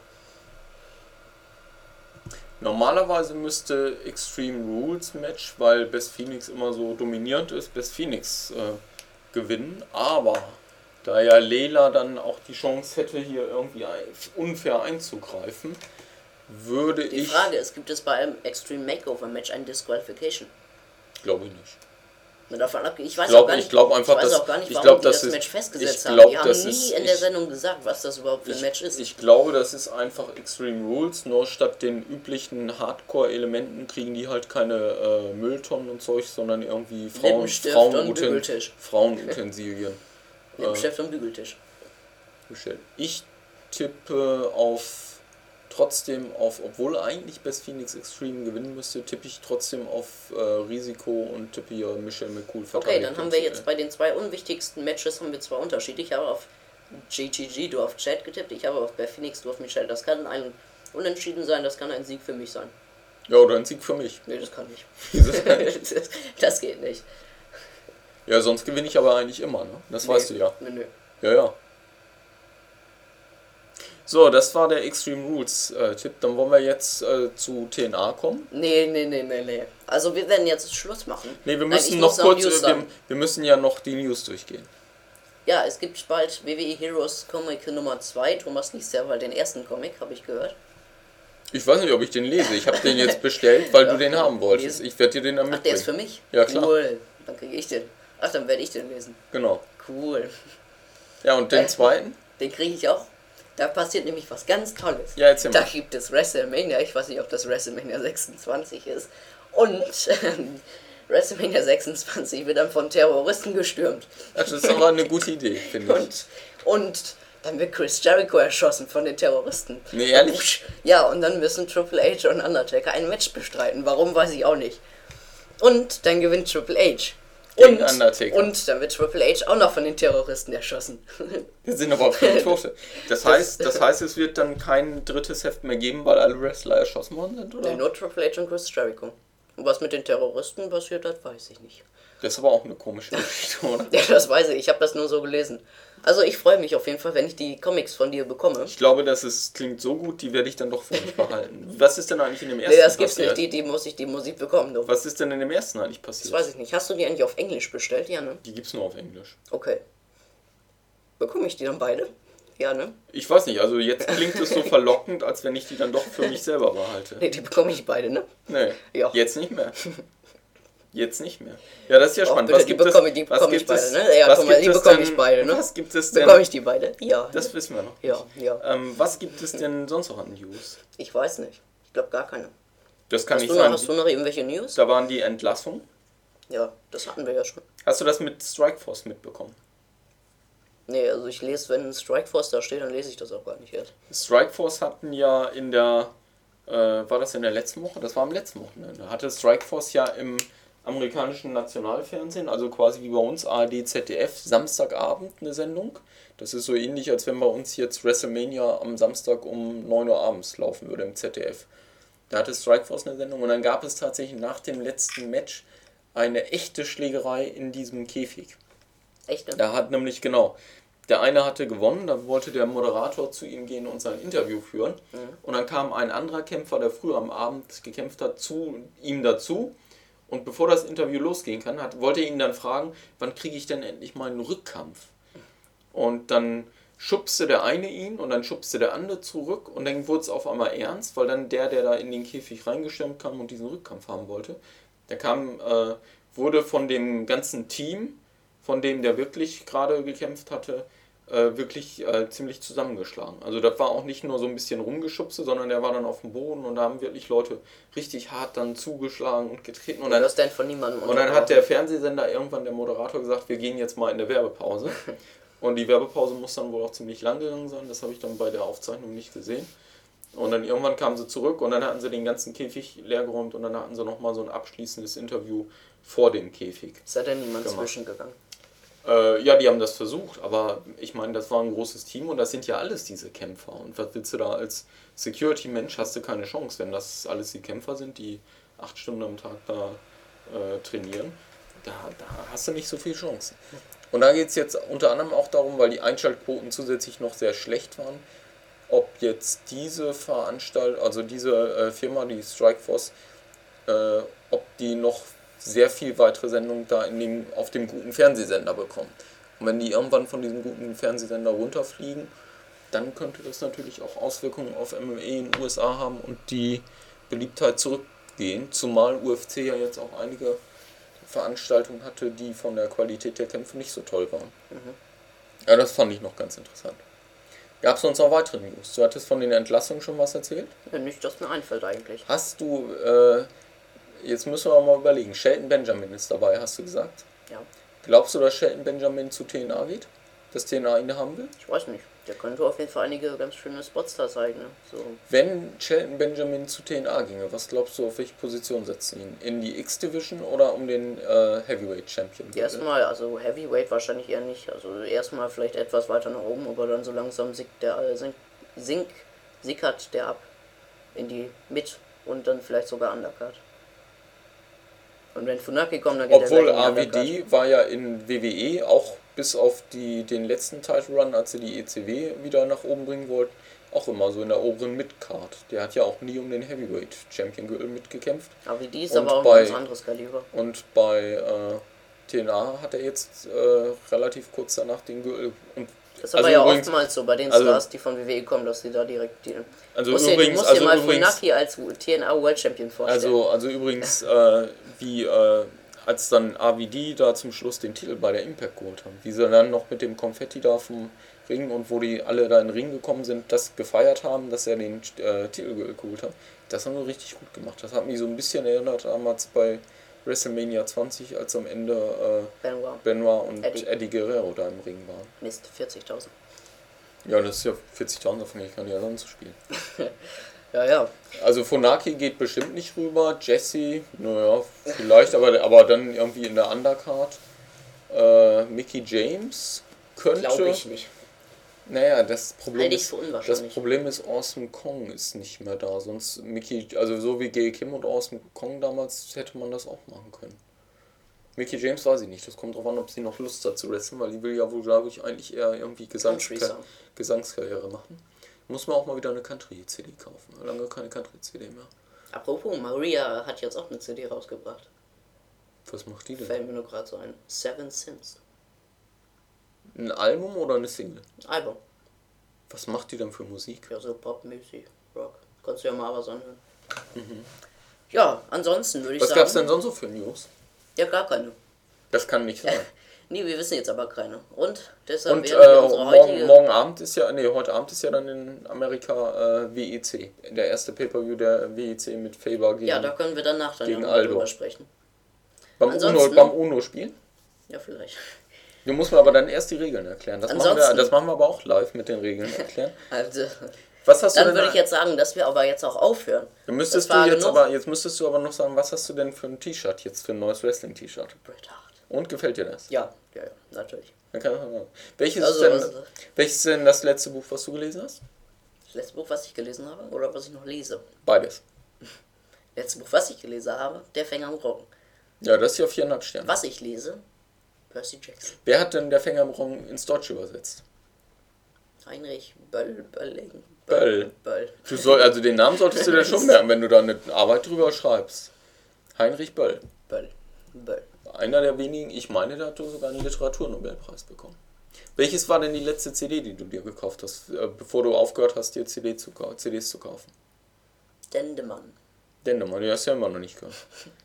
Normalerweise müsste Extreme Rules Match, weil Beth Phoenix immer so dominierend ist, Beth Phoenix äh, gewinnen. Aber da ja Layla dann auch die Chance hätte, hier irgendwie ein, unfair einzugreifen, würde Die ich... Frage ist, gibt es bei einem Extreme Makeover Match eine Disqualification? Glaube ich nicht. Und davon abge ich weiß Ich glaub- auch gar nicht, ich glaub einfach, ich weiß dass- auch gar nicht, ich warum glaub, die das das ist- Match festgesetzt ich haben. glaub, Die haben das nie ist- in der ich- Sendung gesagt, was das überhaupt für ein Ich, Match ist. ich glaube, das ist einfach Extreme Rules, nur statt den üblichen Hardcore-Elementen kriegen die halt keine äh, Mülltonnen und Zeug, sondern irgendwie Frauen, Lippenstift Frauen, und Uten, Bügeltisch. Frauenutensilien. Lippenstift und Bügeltisch. Bestellt. Ich tippe auf trotzdem auf, obwohl eigentlich Beth Phoenix Extreme gewinnen müsste, tippe ich trotzdem auf äh, Risiko und tippe hier Michelle McCool Okay, verteidigt. dann haben wir jetzt bei den zwei unwichtigsten Matches haben wir zwei Unterschiede. Ich habe auf G T G, du auf Chad getippt, ich habe auf Beth Phoenix, du auf Michelle. Das kann ein Unentschieden sein, das kann ein Sieg für mich sein. Ja, oder ein Sieg für mich. Nee, das kann nicht. Wieso kann ich? das, das geht nicht. Ja, sonst gewinne ich aber eigentlich immer, ne? Das Nee, weißt du ja. Nö, nö. Ja, ja. So, das war der Extreme Rules äh, Tipp. Dann wollen wir jetzt äh, zu T N A kommen. Nee, nee, nee, nee, nee. Also wir werden jetzt Schluss machen. Ne, wir Nein, müssen ich noch muss kurz, News äh, wir, sagen. wir müssen ja noch die News durchgehen. Ja, es gibt bald W W E Heroes Comic Nummer zwei. Thomas liest ja bald den ersten Comic, habe ich gehört. Ich weiß nicht, ob ich den lese. Ich habe den jetzt bestellt, weil Ja, du den haben wolltest. lesen. Ich werde dir den dann Ach, der ist für mitbringen. mich? Ja, klar. Cool. Dann kriege ich den. Ach, dann werde ich den lesen. Genau. Cool. Ja, und den Äh, zweiten? Den kriege ich auch. Da passiert nämlich was ganz Tolles. Ja, erzähl Da mal. gibt es WrestleMania. Ich weiß nicht, ob das WrestleMania sechsundzwanzig ist. Und ähm, WrestleMania sechsundzwanzig wird dann von Terroristen gestürmt. Das ist aber eine gute Idee, finde ich. Und, und dann wird Chris Jericho erschossen von den Terroristen. Nee, ehrlich? Ja, und dann müssen Triple H und Undertaker ein Match bestreiten. Warum, weiß ich auch nicht. Und dann gewinnt Triple H. Gegen Und, Undertaker. und dann wird Triple H auch noch von den Terroristen erschossen. Wir sind aber viele Tote. Das heißt, das heißt, es wird dann kein drittes Heft mehr geben, weil alle Wrestler erschossen worden sind, oder? Ja, nur Triple H und Chris Jericho. Und was mit den Terroristen passiert hat, weiß ich nicht. Das ist aber auch eine komische Geschichte, oder? Ja, das weiß ich. Ich habe das nur so gelesen. Also ich freue mich auf jeden Fall, wenn ich die Comics von dir bekomme. Ich glaube, das ist, klingt so gut, die werde ich dann doch für mich behalten. Was ist denn eigentlich in dem ersten Nee, das gibt's passiert? nicht. Die, die muss ich die Musik bekommen. Du. Was ist denn in dem ersten eigentlich Das passiert? weiß ich nicht. Hast du die eigentlich auf Englisch bestellt? Ja, ne? Die gibt's nur auf Englisch. Okay. Bekomme ich die dann beide? Ja, ne? Ich weiß nicht, also jetzt klingt es so verlockend, als wenn ich die dann doch für mich selber behalte. Ne, die bekomme ich beide, ne? Nee, Ja. jetzt nicht mehr. Jetzt nicht mehr. Ja, das ist ja Doch, spannend. bitte, Was die gibt bekomme- es, die was bekomme ich gibt es, beide, ne? Ja, was guck mal, gibt die es bekomme denn, ich beide, ne? Was gibt es denn? Bekomme ich die beide? Ja. Das wissen wir noch. Ja, ja. Ähm, was gibt es denn sonst noch an News? Ich weiß nicht. Ich glaube gar keine. Das kann Hast ich du, noch, sagen. hast du noch irgendwelche News? Da waren die Entlassungen. Ja, das hatten wir ja schon. Hast du das mit Strikeforce mitbekommen? Nee, also ich lese, wenn Strikeforce da steht, dann lese ich das auch gar nicht erst. Strikeforce hatten ja in der, äh, war das in der letzten Woche? Das war am letzten Wochenende. Hatte Strikeforce ja im amerikanischen Nationalfernsehen, also quasi wie bei uns A R D, Z D F, Samstagabend eine Sendung. Das ist so ähnlich, als wenn bei uns jetzt WrestleMania am Samstag um neun Uhr abends laufen würde im Z D F. Da hatte Strikeforce eine Sendung und dann gab es tatsächlich nach dem letzten Match eine echte Schlägerei in diesem Käfig. Echt? Ne? Da hat nämlich, genau, der eine hatte gewonnen, dann wollte der Moderator zu ihm gehen und sein Interview führen. Mhm. Und dann kam ein anderer Kämpfer, der früher am Abend gekämpft hat, zu ihm dazu. Und bevor das Interview losgehen kann, hat, wollte er ihn dann fragen, wann kriege ich denn endlich meinen Rückkampf? Und dann schubste der eine ihn und dann schubste der andere zurück und dann wurde es auf einmal ernst, weil dann der, der da in den Käfig reingestürmt kam und diesen Rückkampf haben wollte, der kam, äh, wurde von dem ganzen Team, von dem der wirklich gerade gekämpft hatte, äh, wirklich äh, ziemlich zusammengeschlagen. Also das war auch nicht nur so ein bisschen rumgeschubse, sondern der war dann auf dem Boden und da haben wirklich Leute richtig hart dann zugeschlagen und getreten. Und Und dann, das dann von niemandem. und dann hat der Fernsehsender irgendwann, der Moderator, gesagt, wir gehen jetzt mal in eine Werbepause. Und die Werbepause muss dann wohl auch ziemlich lang gegangen sein, das habe ich dann bei der Aufzeichnung nicht gesehen. Und dann irgendwann kamen sie zurück und dann hatten sie den ganzen Käfig leergeräumt und dann hatten sie nochmal so ein abschließendes Interview vor dem Käfig. Ist da denn niemand gemacht. zwischengegangen? Äh, ja, die haben das versucht, aber ich meine, das war ein großes Team und das sind ja alles diese Kämpfer. Und was willst du da als Security-Mensch, hast du keine Chance, wenn das alles die Kämpfer sind, die acht Stunden am Tag da äh, trainieren. Da, da hast du nicht so viel Chancen. Und da geht es jetzt unter anderem auch darum, weil die Einschaltquoten zusätzlich noch sehr schlecht waren, ob jetzt diese Veranstaltung, also diese äh, Firma, die Strikeforce, äh, ob die noch sehr viel weitere Sendungen da in dem, auf dem guten Fernsehsender bekommen. Und wenn die irgendwann von diesem guten Fernsehsender runterfliegen, dann könnte das natürlich auch Auswirkungen auf M M A in den U S A haben und die Beliebtheit zurückgehen, zumal U F C ja jetzt auch einige Veranstaltungen hatte, die von der Qualität der Kämpfe nicht so toll waren. Mhm. Ja, das fand ich noch ganz interessant. Gab es sonst noch weitere News? Du hattest von den Entlassungen schon was erzählt? Ja, nicht, dass mir einfällt eigentlich. Hast du, äh, jetzt müssen wir mal überlegen, Shelton Benjamin ist dabei, hast du gesagt? Ja. Glaubst du, dass Shelton Benjamin zu T N A geht? Dass T N A ihn haben will? Ich weiß nicht. Der könnte auf jeden Fall einige ganz schöne Spots da zeigen. Ne? So. Wenn Shelton Benjamin zu T N A ginge, was glaubst du, auf welche Position setzt du ihn? In die X-Division oder um den äh, Heavyweight Champion? Erstmal, also Heavyweight wahrscheinlich eher nicht. Also erstmal vielleicht etwas weiter nach oben, aber dann so langsam sinkt der äh, sink, sink, sickert der ab in die Mid und dann vielleicht sogar Undercard. Und wenn Funaki kommt, dann geht Obwohl der A gleich in die W Undercard. D war ja in W W E auch bis auf die, den letzten Title Run, als sie die E C W wieder nach oben bringen wollten, auch immer so in der oberen Mid-Card. Der hat ja auch nie um den Heavyweight Champion Gürtel mitgekämpft. A W D ist Und aber auch bei- ein ganz anderes Kaliber. Und bei äh, T N A hat er jetzt äh, relativ kurz danach den Gürtel. Und Das ist aber also ja übrigens- oftmals so bei den also- Stars, die von W W E kommen, dass die da direkt die. also Musst dir, du übrigens, musst also dir mal übrigens, Funaki als T N A World Champion vorstellen. also, also übrigens, äh, wie äh, als dann A W D da zum Schluss den Titel bei der Impact geholt haben, wie sie dann noch mit dem Konfetti da vom Ring und wo die alle da in den Ring gekommen sind, das gefeiert haben, dass er den äh, Titel ge- geholt hat, das haben wir richtig gut gemacht. Das hat mich so ein bisschen erinnert damals bei WrestleMania zwanzig, als am Ende äh, Benoit. Benoit und Eddie. Eddie. Guerrero da im Ring waren. Mist, vierzigtausend. Ja, das ist ja vierzigtausend, davon ich kann ja sonst zu spielen. Ja, ja. Also Funaki geht bestimmt nicht rüber, Jesse, naja, vielleicht, aber, aber dann irgendwie in der Undercard. Äh, Mickey James könnte. Glaube ich nicht. Naja, das Problem Halte ich ist, für das unwahrscheinlich. Problem ist, Awesome Kong ist nicht mehr da. Sonst Mickey, also so wie Gail Kim und Awesome Kong damals hätte man das auch machen können. Mickey James weiß ich nicht. Das kommt drauf an, ob sie noch Lust hat zu wrestlen, weil die will ja wohl, glaube ich, eigentlich eher irgendwie Gesangs Country Song. Gesangskarriere machen. Muss man auch mal wieder eine Country-C D kaufen. Lange keine Country-C D mehr. Apropos, Maria hat jetzt auch eine C D rausgebracht. Was macht die denn? Fällt mir nur gerade so ein. Seven Sins. Ein Album oder eine Single? Album. Was macht die denn für Musik? Ja, so Pop-Musik, Rock. Kannst du ja mal was anhören. Ja, ansonsten würde ich Was sagen... gab's denn sonst so für News? Ja, gar keine. Das kann nicht sein. Nee, wir wissen jetzt aber keine. Und deshalb Und werden wir äh, unsere morgen, heutige... morgen Abend ist ja, nee, heute Abend ist ja dann in Amerika äh, W E C. Der erste Pay-Per-View der W E C mit Faber gegen Ja, da können wir danach dann gegen ja mal Aldo. drüber sprechen. beim, Uno, ansonsten- beim Uno spielen. Ja, vielleicht. Du musst mir aber dann erst die Regeln erklären. Das machen, wir, Ansonsten- das machen wir aber auch live mit den Regeln erklären. Also, Was hast du dann denn würde da- ich jetzt sagen, dass wir aber jetzt auch aufhören. Dann müsstest Das war du jetzt genug. aber jetzt müsstest du aber noch sagen, was hast du denn für ein T-Shirt jetzt für ein neues Wrestling-T-Shirt? Bret Hart. Und gefällt dir das? Ja, ja, ja, natürlich. Dann kann ich mal sagen. Welches, Also, ist denn, was- welches ist denn das letzte Buch, was du gelesen hast? Das letzte Buch, was ich gelesen habe, oder was ich noch lese? Beides. Letzte Buch, was ich gelesen habe, Der Fänger am Roggen. Ja, das ist ja viereinhalb Sterne. Was ich lese, Percy Jackson. Wer hat denn der Fänger im Rang ins Deutsche übersetzt? Heinrich Böll, Bölling. Böll. Böll. Du soll, also den Namen solltest du dir schon merken, wenn du da eine Arbeit drüber schreibst. Heinrich Böll. Böll. Böll. Einer der wenigen, ich meine, der hat sogar einen Literaturnobelpreis bekommen. Welches war denn die letzte C D, die du dir gekauft hast, äh, bevor du aufgehört hast, dir C D zu, C Ds zu kaufen? Dendemann. Dendemann, die hast du ja immer noch nicht gehört.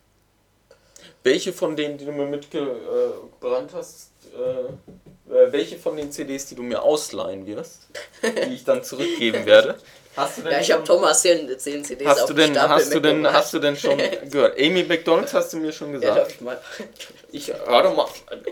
Welche von denen, die du mir mitgebrannt hast, äh, äh, welche von den C Ds, die du mir ausleihen wirst, die ich dann zurückgeben werde, hast du denn Ja, ich schon, habe Thomas zehn C Ds hast auf du den denn, Stapel hast du denn, mitgebracht. hast du denn schon gehört? Amy McDonalds hast du mir schon Ja, gesagt. darf ich mal. Ich hör doch mal.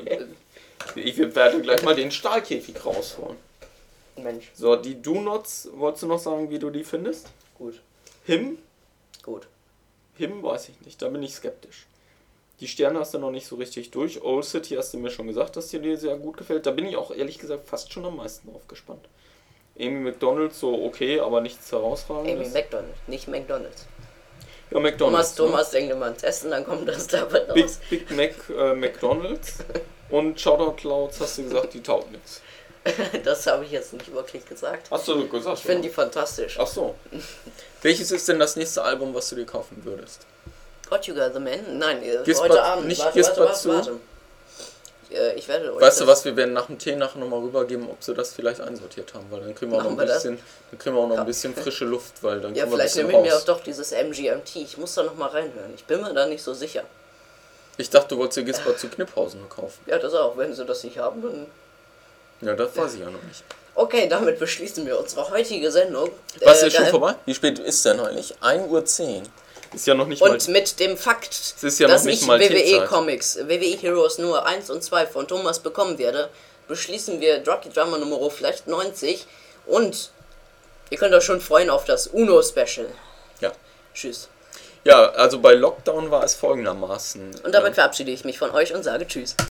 Ich werde gleich mal den Stahlkäfig rausholen. Mensch, So, die Do-Nots, wolltest du noch sagen, wie du die findest? gut. Him? Gut. Him weiß ich nicht, da bin ich skeptisch. Die Sterne hast du noch nicht so richtig durch. Old City hast du mir schon gesagt, dass dir die sehr gut gefällt. Da bin ich auch ehrlich gesagt fast schon am meisten drauf gespannt. Amy McDonalds, so okay, aber nichts Amy herausragendes. McDonalds, nicht McDonalds. Ja, McDonalds. Thomas, Thomas denkt immer ans Essen, dann kommt das dabei Big, raus. Big Mac äh, McDonalds. Und Shoutout Clouds hast du gesagt, die taugt nichts. Das habe ich jetzt nicht wirklich gesagt. Hast du gesagt? Ich finde die fantastisch. Ach so. Welches ist denn das nächste Album, was du dir kaufen würdest? Portugal the Man? Nein, äh, Gisbert- heute Abend. nicht warte, Gisbert warte, zu? warte, warte. Äh, Ich werde euch Weißt du das- was, wir werden nach dem Tee nachher nochmal rübergeben, ob sie das vielleicht einsortiert haben, weil dann kriegen wir auch noch Machen ein wir das? bisschen, dann kriegen wir auch noch Ja. ein bisschen frische Luft, weil dann Ja, kommen wir ein vielleicht bisschen nehme ich mir auch raus. doch dieses M G M T. Ich muss da nochmal reinhören. Ich bin mir da nicht so sicher. Ich dachte, du wolltest dir Gisbert zu Kniphausen kaufen. Ja, das auch. Wenn sie das nicht haben, dann... Ja, das weiß ich ja noch nicht. Okay, damit beschließen wir unsere heutige Sendung. Was, Äh, ist schon da- vorbei? Wie spät ist denn eigentlich? ein Uhr zehn. Ist ja noch nicht mal... Und mit dem Fakt, ist ja dass noch nicht ich mal W W E Teezeit. Comics, W W E Heroes Nummer eins und zwei von Thomas bekommen werde, beschließen wir Rocky Drama Nummer vielleicht neunzig und ihr könnt euch schon freuen auf das Uno Special. Ja. Tschüss. Ja, also bei Lockdown war es folgendermaßen. Und damit verabschiede ich mich von euch und sage Tschüss.